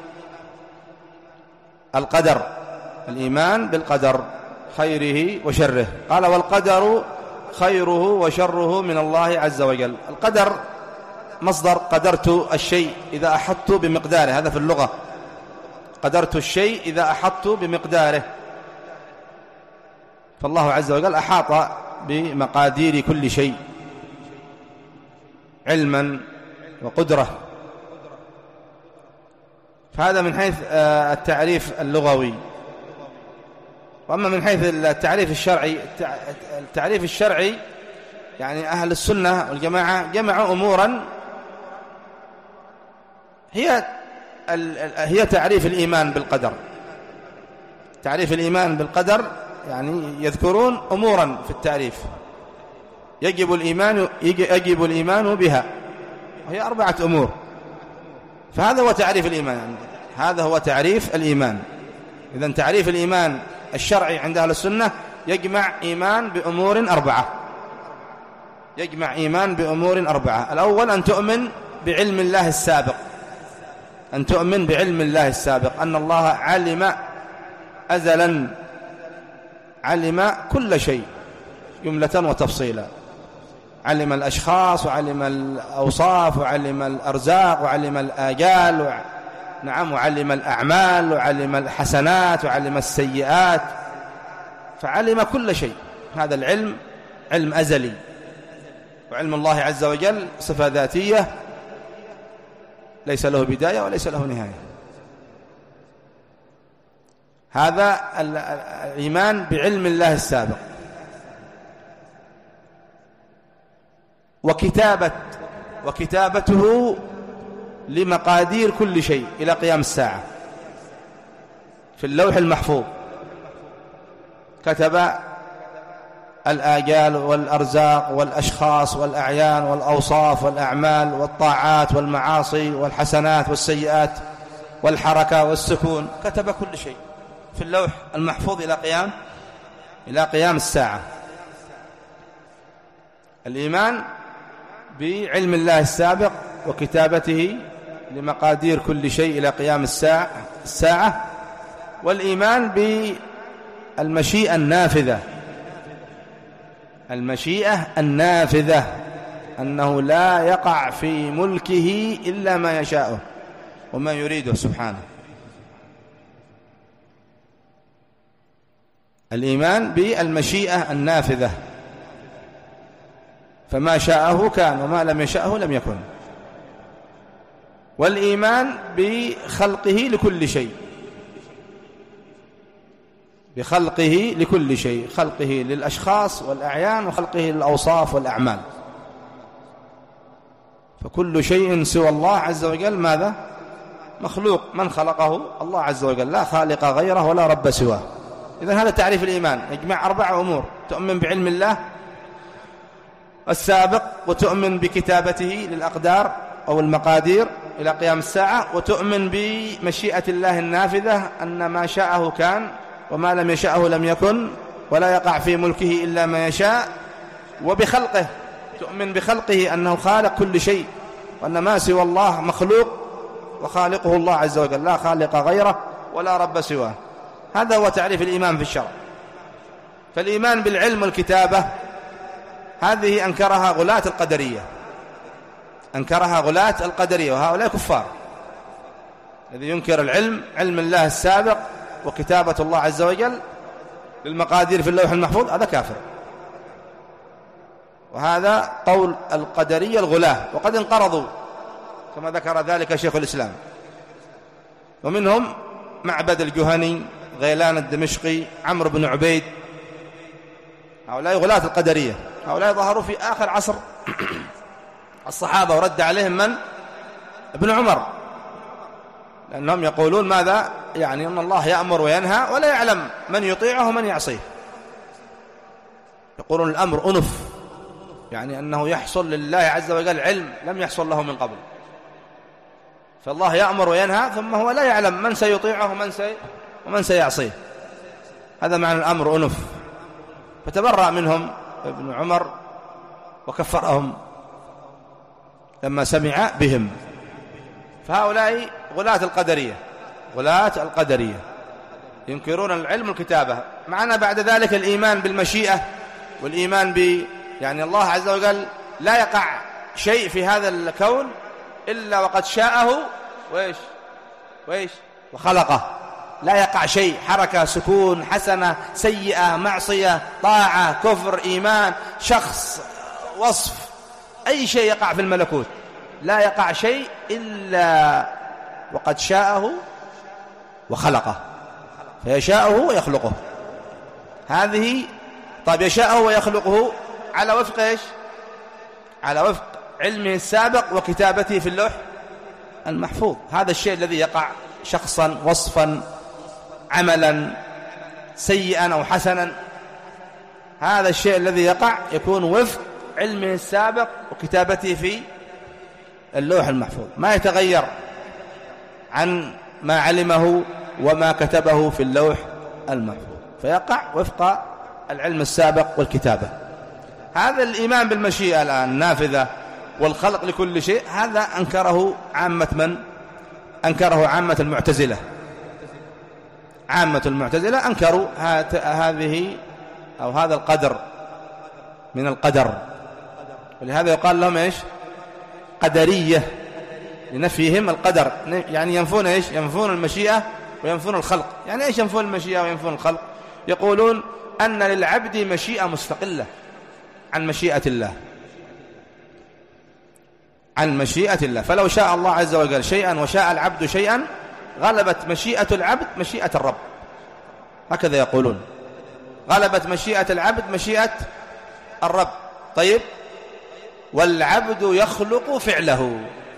القدر، الإيمان بالقدر خيره وشره. قال والقدر خيره وشره من الله عز وجل. القدر مصدر قدرت الشيء إذا أحطت بمقداره، هذا في اللغة، قدرت الشيء إذا أحطت بمقداره. فالله عز وجل أحاط بمقادير كل شيء علما وقدرة. فهذا من حيث التعريف اللغوي. وأما من حيث التعريف الشرعي، التعريف الشرعي يعني أهل السنة والجماعة جمعوا أمورا هي هي تعريف الإيمان بالقدر. تعريف الإيمان بالقدر يعني يذكرون أمورا في التعريف يجب الإيمان يجب الإيمان بها، وهي أربعة أمور. فهذا هو تعريف الإيمان، يعني هذا هو تعريف الإيمان. إذن تعريف الإيمان الشرعي عند أهل السنة يجمع إيمان بأمور أربعة يجمع إيمان بأمور أربعة. الأول أن تؤمن بعلم الله السابق، أن تؤمن بعلم الله السابق، أن الله علم أزلا، علم كل شيء جملة وتفصيلا، علم الأشخاص وعلم الأوصاف وعلم الأرزاق وعلم الآجال و... نعم وعلم الأعمال وعلم الحسنات وعلم السيئات، فعلم كل شيء. هذا العلم علم أزلي. وعلم الله عز وجل صفة ذاتية ليس له بداية وليس له نهاية. هذا الإيمان بعلم الله السابق. وكتابة وكتابته لمقادير كل شيء إلى قيام الساعة في اللوح المحفوظ، كتب الآجال والأرزاق والأشخاص والأعيان والأوصاف والأعمال والطاعات والمعاصي والحسنات والسيئات والحركة والسكون، كتب كل شيء في اللوح المحفوظ إلى قيام إلى قيام الساعة. الإيمان بعلم الله السابق وكتابته لمقادير كل شيء إلى قيام الساعة الساعة والإيمان بالمشيئة النافذة، المشيئة النافذة، أنه لا يقع في ملكه إلا ما يشاءه وما يريده سبحانه. الإيمان بالمشيئة النافذة، فما شاءه كان وما لم يشاءه لم يكن. والإيمان بخلقه لكل شيء، بخلقه لكل شيء، خلقه للأشخاص والأعيان وخلقه للأوصاف والأعمال. فكل شيء سوى الله عز وجل ماذا؟ مخلوق. من خلقه؟ الله عز وجل، لا خالق غيره ولا رب سواه. إذن هذا تعريف الإيمان، يجمع أربع أمور: تؤمن بعلم الله السابق، وتؤمن بكتابته للأقدار أو المقادير إلى قيام الساعة، وتؤمن بمشيئة الله النافذة، أن ما شاءه كان وما لم يشاءه لم يكن ولا يقع في ملكه إلا ما يشاء. وبخلقه، تؤمن بخلقه أنه خالق كل شيء، وأن ما سوى الله مخلوق وخالقه الله عز وجل، لا خالق غيره ولا رب سواه. هذا هو تعريف الإيمان في الشرع. فالإيمان بالعلم والكتابة هذه أنكرها غلاة القدرية، أنكرها غلاة القدرية، وهؤلاء كفار. الذي ينكر العلم، علم الله السابق وكتابة الله عز وجل للمقادير في اللوح المحفوظ، هذا كافر. وهذا قول القدرية الغلاة، وقد انقرضوا كما ذكر ذلك شيخ الإسلام. ومنهم معبد الجهني، غيلان الدمشقي، عمرو بن عبيد. هؤلاء غلاة القدرية. هؤلاء ظهروا في آخر عصر الصحابة، ورد عليهم من؟ ابن عمر، لأنهم يقولون ماذا؟ يعني أن الله يأمر وينهى ولا يعلم من يطيعه ومن يعصيه. يقولون الأمر أنف، يعني أنه يحصل لله عز وجل علم لم يحصل له من قبل. فالله يأمر وينهى ثم هو لا يعلم من سيطيعه ومن, سي ومن سيعصيه. هذا معنى الأمر أنف. فتبرأ منهم ابن عمر وكفرهم لما سمع بهم. فهؤلاء غلاة القدرية، غلاة القدرية ينكرون العلم والكتابة. معنا بعد ذلك الإيمان بالمشيئة، والإيمان ب يعني الله عز وجل لا يقع شيء في هذا الكون إلا وقد شاءه وإيش وإيش وخلقه. لا يقع شيء، حركة، سكون، حسنة، سيئة، معصية، طاعة، كفر، إيمان، شخص، وصف، أي شيء يقع في الملكوت، لا يقع شيء إلا وقد شاءه وخلقه، فيشاءه ويخلقه. هذه طيب يشاءه ويخلقه على وفق إيش؟ على وفق علمه السابق وكتابته في اللوح المحفوظ. هذا الشيء الذي يقع شخصا، وصفا، عملا، سيئا أو حسنا، هذا الشيء الذي يقع يكون وفق علمه السابق وكتابته في اللوح المحفوظ، ما يتغير عن ما علمه وما كتبه في اللوح المحفوظ، فيقع وفق العلم السابق والكتابة. هذا الإيمان بالمشيئة الآن النافذة والخلق لكل شيء، هذا أنكره عامة من؟ أنكره عامة المعتزلة. عامة المعتزلة أنكروا هذه أو هذا القدر من القدر، ولهذا يقال لهم إيش؟ قدرية، لنفيهم القدر، يعني ينفون إيش؟ ينفون المشيئة وينفون الخلق. يعني إيش ينفون المشيئة وينفون الخلق؟ يقولون أن للعبد مشيئة مستقلة عن مشيئة الله، عن مشيئة الله، فلو شاء الله عز وجل شيئا وشاء العبد شيئا غلبت مشيئة العبد مشيئة الرب، هكذا يقولون، غلبت مشيئة العبد مشيئة الرب. طيب، والعبد يخلق فعله،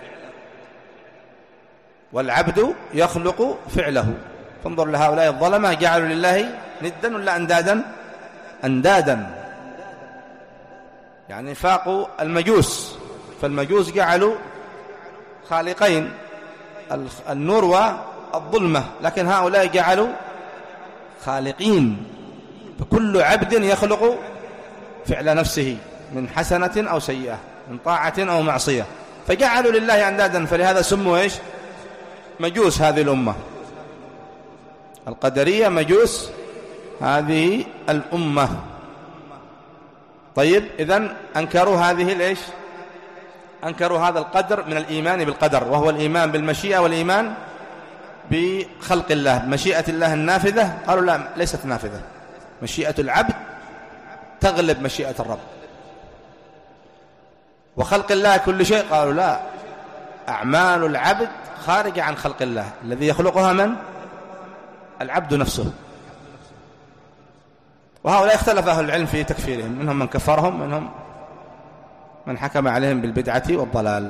والعبد يخلق فعله. فانظر لهؤلاء الظلمة، جعلوا لله ندا ولا أندادا؟ أندادا، يعني فاقوا المجوس، فالمجوس جعلوا خالقين، النور والظلمة، لكن هؤلاء جعلوا خالقين، فكل عبد يخلق فعل نفسه من حسنة أو سيئة، من طاعة أو معصية، فجعلوا لله أندادا، فلهذا سموا إيش؟ مجوس هذه الأمة القدرية، مجوس هذه الأمة. طيب، إذن أنكروا هذه الإيش؟ أنكروا هذا القدر من الإيمان بالقدر، وهو الإيمان بالمشيئة والإيمان بخلق الله. مشيئة الله النافذة، قالوا لا، ليست نافذة، مشيئة العبد تغلب مشيئة الرب. وخلق الله كل شيء، قالوا لا، أعمال العبد خارجة عن خلق الله، الذي يخلقها من؟ العبد نفسه. وهؤلاء اختلف أهل العلم في تكفيرهم، منهم من كفرهم، منهم من حكم عليهم بالبدعة والضلال.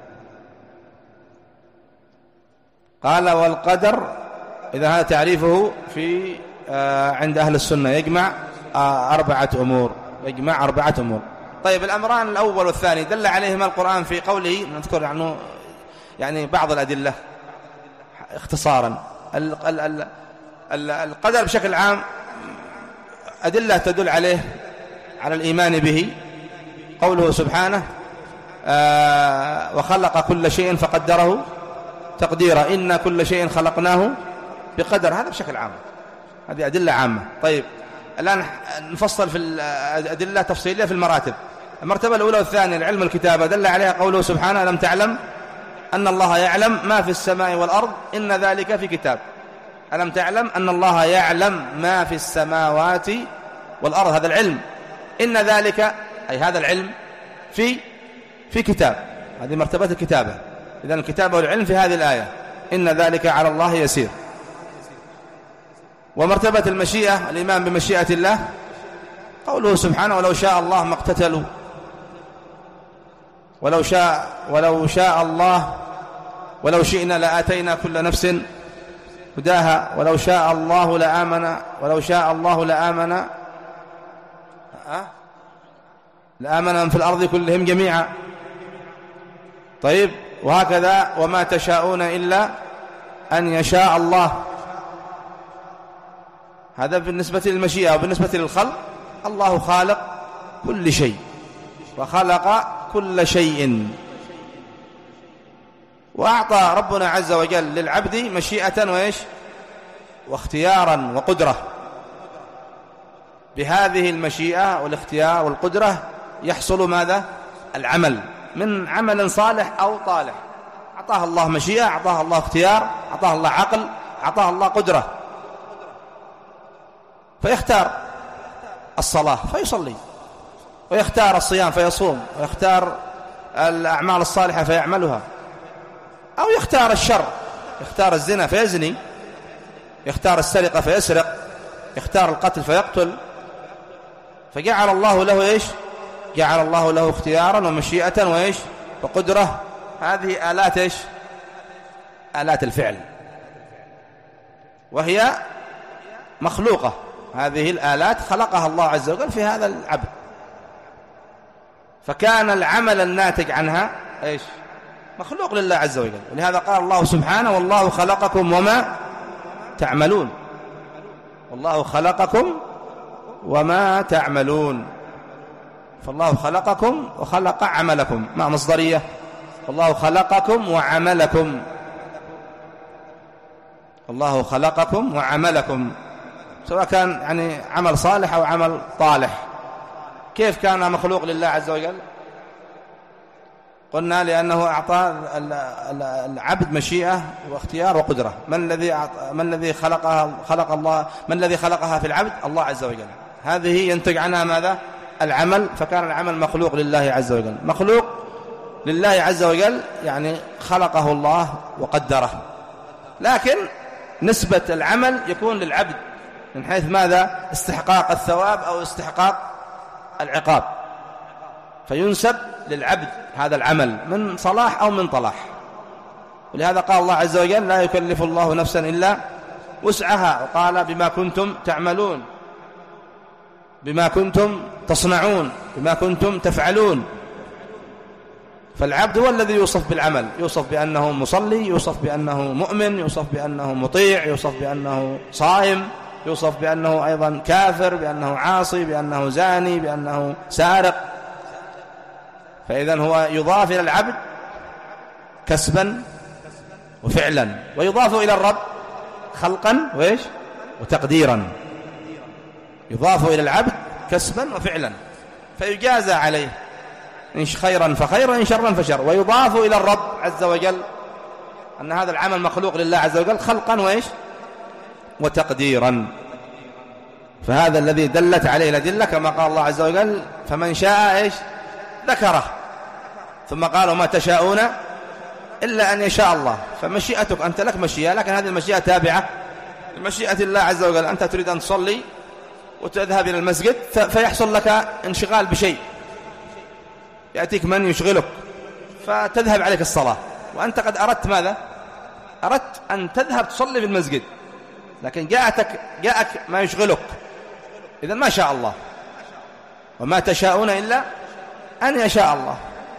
قال والقدر، إذا هذا تعريفه في آه عند أهل السنة، يجمع آه أربعة أمور، يجمع أربعة أمور. طيب، الأمران الأول والثاني دل عليهما القرآن في قوله، نذكر عنه يعني بعض الأدلة اختصارا. ال ال ال ال القدر بشكل عام أدلة تدل عليه على الإيمان به، قوله سبحانه آه وخلق كل شيء فقدره تقديرا، إن كل شيء خلقناه بقدر، هذا بشكل عام، هذه أدلة عامة. طيب، الآن نفصل في الأدلة تفصيلية في المراتب. المرتبة الأولى والثانية العلم الكتابة، دل عليها قوله سبحانه ألم تعلم أن الله يعلم ما في السماء والأرض إن ذلك في كتاب. ألم تعلم أن الله يعلم ما في السماوات والأرض، هذا العلم، إن ذلك أي هذا العلم في في كتاب، هذه مرتبة الكتابة. إذن الكتابة والعلم في هذه الآية، إن ذلك على الله يسير. ومرتبة المشيئة الإيمان بمشيئة الله، قوله سبحانه ولو شاء الله ما اقتتلوا، ولو شاء ولو شاء الله ولو شئنا لآتينا كل نفس هداها، ولو شاء الله لآمن ولو شاء الله لآمن أه؟ لآمن من في الأرض كلهم جميعا. طيب، وهكذا وما تشاءون إلا أن يشاء الله، هذا بالنسبة للمشيئة. وبالنسبة للخلق، الله خالق كل شيء وخلق كل شيء، وأعطى ربنا عز وجل للعبد مشيئة وإيش؟ واختيارا وقدرة. بهذه المشيئة والاختيار والقدرة يحصل ماذا؟ العمل، من عمل صالح أو طالح. أعطاه الله مشيئة، أعطاه الله اختيار، أعطاه الله عقل، أعطاه الله قدرة، فيختار الصلاة فيصلي، ويختار الصيام فيصوم، ويختار الأعمال الصالحة فيعملها، أو يختار الشر، يختار الزنا فيزني، يختار السرقة فيسرق، يختار القتل فيقتل. فجعل الله له إيش؟ جعل الله له اختيارا ومشيئة وإيش؟ وقدرة. هذه آلات إيش؟ آلات الفعل، وهي مخلوقة. هذه الآلات خلقها الله عز وجل في هذا العبد، فكان العمل الناتج عنها إيش؟ مخلوق لله عز وجل. ولهذا قال الله سبحانه: والله خلقكم وما تعملون. والله خلقكم وما تعملون. فالله خلقكم وخلق عملكم مع مصدرية. والله خلقكم وعملكم. الله خلقكم وعملكم، سواء كان يعني عمل صالح أو عمل طالح. كيف كان مخلوق لله عز وجل؟ قلنا لأنه أعطى العبد مشيئة واختيار وقدرة. من الذي من الذي خلقها خلق الله من الذي خلقها في العبد؟ الله عز وجل. هذه ينتج عنها ماذا؟ العمل. فكان العمل مخلوق لله عز وجل. مخلوق لله عز وجل يعني خلقه الله وقدره، لكن نسبة العمل يكون للعبد من حيث ماذا؟ استحقاق الثواب أو استحقاق العقاب، فينسب للعبد هذا العمل من صلاح أو من طلاح. ولهذا قال الله عز وجل: لا يكلف الله نفسا إلا وسعها. وقال: بما كنتم تعملون، بما كنتم تصنعون، بما كنتم تفعلون. فالعبد هو الذي يوصف بالعمل، يوصف بأنه مصلي، يوصف بأنه مؤمن، يوصف بأنه مطيع، يوصف بأنه صائم، يوصف بأنه أيضا كافر، بأنه عاصي، بأنه زاني، بأنه سارق. فإذن هو يضاف إلى العبد كسبا وفعلا، ويضاف إلى الرب خلقا وإيش؟ وتقديرا. يضاف إلى العبد كسبا وفعلا فيجازى عليه، إن خيرا فخير، إن شرا فشر. ويضاف إلى الرب عز وجل أن هذا العمل مخلوق لله عز وجل خلقا وإيش؟ وتقديرا. فهذا الذي دلت عليه الأدلة، كما قال الله عز وجل: فمن شاء إيش؟ ذكره. ثم قال: وما تشاءون إلا أن يشاء الله. فمشيئتك أنت لك مشيئة، لكن هذه المشيئة تابعة لمشيئة الله عز وجل. أنت تريد أن تصلي وتذهب إلى المسجد، فيحصل لك انشغال بشيء، يأتيك من يشغلك فتذهب عليك الصلاة، وأنت قد أردت ماذا؟ أردت أن تذهب تصلي في المسجد، لكن جاءتك جاءك ما يشغلك. إذن ما شاء الله. وما تشاءون إلا أن يشاء الله.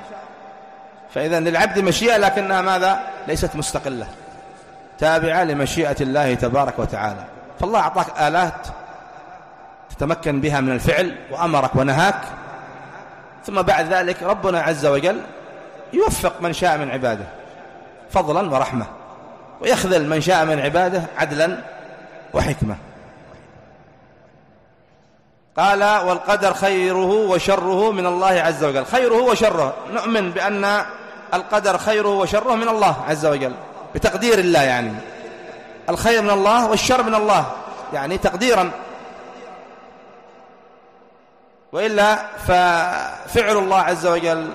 فإذن للعبد مشيئة، لكنها ماذا؟ ليست مستقلة، تابعة لمشيئة الله تبارك وتعالى. فالله أعطاك آلات تتمكن بها من الفعل، وأمرك ونهاك. ثم بعد ذلك ربنا عز وجل يوفق من شاء من عباده فضلا ورحمة، ويخذل من شاء من عباده عدلا وحكمة. قال: والقدر خيره وشره من الله عز وجل. خيره وشره، نؤمن بأن القدر خيره وشره من الله عز وجل بتقدير الله، يعني الخير من الله والشر من الله، يعني تقديرا. وإلا ففعل الله عز وجل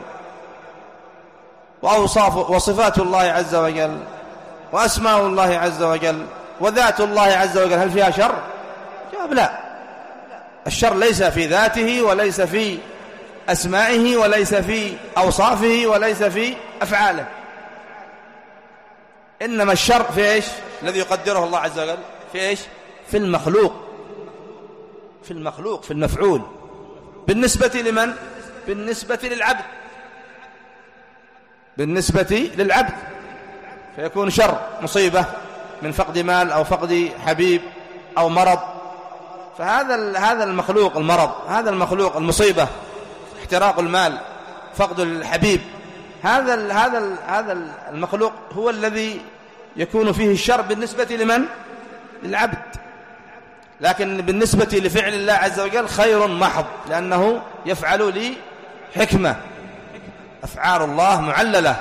وأوصاف وصفات الله عز وجل وأسماء الله عز وجل وذات الله عز وجل هل فيها شر؟ جواب لا. الشر ليس في ذاته، وليس في أسمائه، وليس في أوصافه، وليس في أفعاله. إنما الشر في إيش؟ الذي يقدره الله عز وجل في إيش؟ في المخلوق، في المخلوق، في المفعول. بالنسبة لمن؟ بالنسبة للعبد، بالنسبة للعبد فيكون شر مصيبة من فقد مال أو فقد حبيب أو مرض. فهذا هذا المخلوق المرض، هذا المخلوق المصيبة، احتراق المال، فقد الحبيب، هذا هذا هذا المخلوق هو الذي يكون فيه الشر بالنسبة لمن؟ للعبد. لكن بالنسبة لفعل الله عز وجل خير محض، لأنه يفعل لي حكمة. أفعال الله معللة،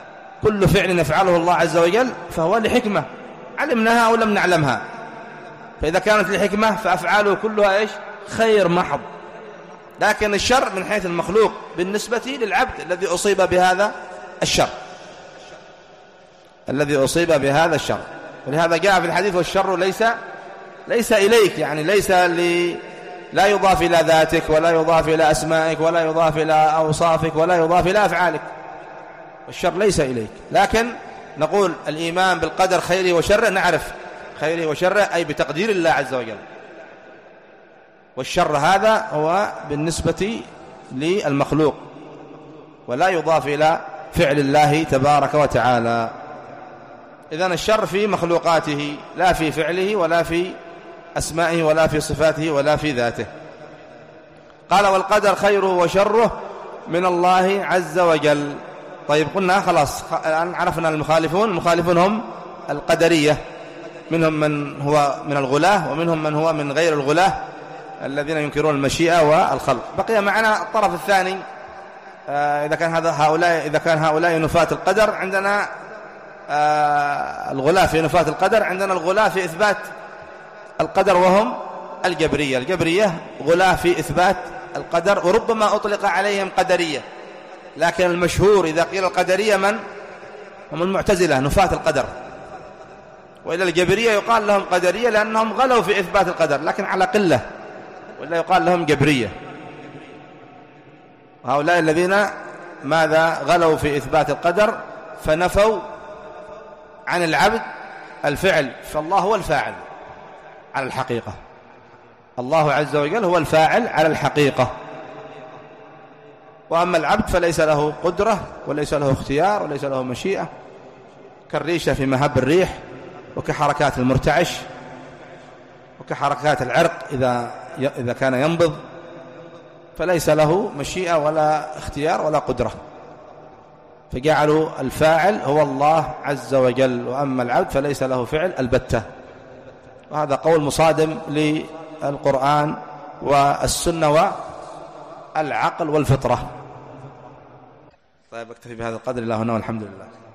كل فعل يفعله الله عز وجل فهو لحكمة علمناها أو لم نعلمها. فإذا كانت لحكمة فأفعاله كلها إيش؟ خير محض. لكن الشر من حيث المخلوق بالنسبة للعبد الذي أصيب بهذا الشر، الذي أصيب بهذا الشر. ولهذا جاء في الحديث والشر ليس ليس إليك، يعني ليس لي، لا يضاف إلى ذاتك ولا يضاف إلى أسمائك ولا يضاف إلى أوصافك ولا يضاف إلى أفعالك. والشر ليس إليك، لكن نقول الإيمان بالقدر خيره وشره، نعرف خيره وشره أي بتقدير الله عز وجل. والشر هذا هو بالنسبة للمخلوق ولا يضاف إلى فعل الله تبارك وتعالى. إذن الشر في مخلوقاته لا في فعله ولا في أسمائه ولا في صفاته ولا في ذاته. قال والقدر خيره وشره من الله عز وجل. طيب قلنا خلاص الآن عرفنا المخالفون. المخالفون هم القدرية، منهم من هو من الغلاة ومنهم من هو من غير الغلاة الذين ينكرون المشيئة والخلق. بقي معنا الطرف الثاني. آه إذا كان هذا هؤلاء إذا كان هؤلاء نفاة القدر، عندنا آه الغلاة في نفاة القدر، عندنا الغلاة في إثبات القدر وهم الجبرية. الجبرية غلاة في إثبات القدر، وربما أطلق عليهم قدرية، لكن المشهور إذا قيل القدرية من هم المعتزلة نفاة القدر. وإلى الجبرية يقال لهم قدرية لأنهم غلوا في إثبات القدر، لكن على قلة، وإلا يقال لهم جبرية. هؤلاء الذين ماذا غلوا في إثبات القدر فنفوا عن العبد الفعل، فالله هو الفاعل على الحقيقة. الله عز وجل هو الفاعل على الحقيقة، وأما العبد فليس له قدرة وليس له اختيار وليس له مشيئة، كالريشة في مهب الريح، وكحركات المرتعش، وكحركات العرق إذا إذا كان ينبض، فليس له مشيئة ولا اختيار ولا قدرة. فجعلوا الفاعل هو الله عز وجل، وأما العبد فليس له فعل البتة. وهذا قول مصادم للقرآن والسنة والعقل والفطرة. طيب اكتفي بهذا القدر. الله هنا والحمد لله.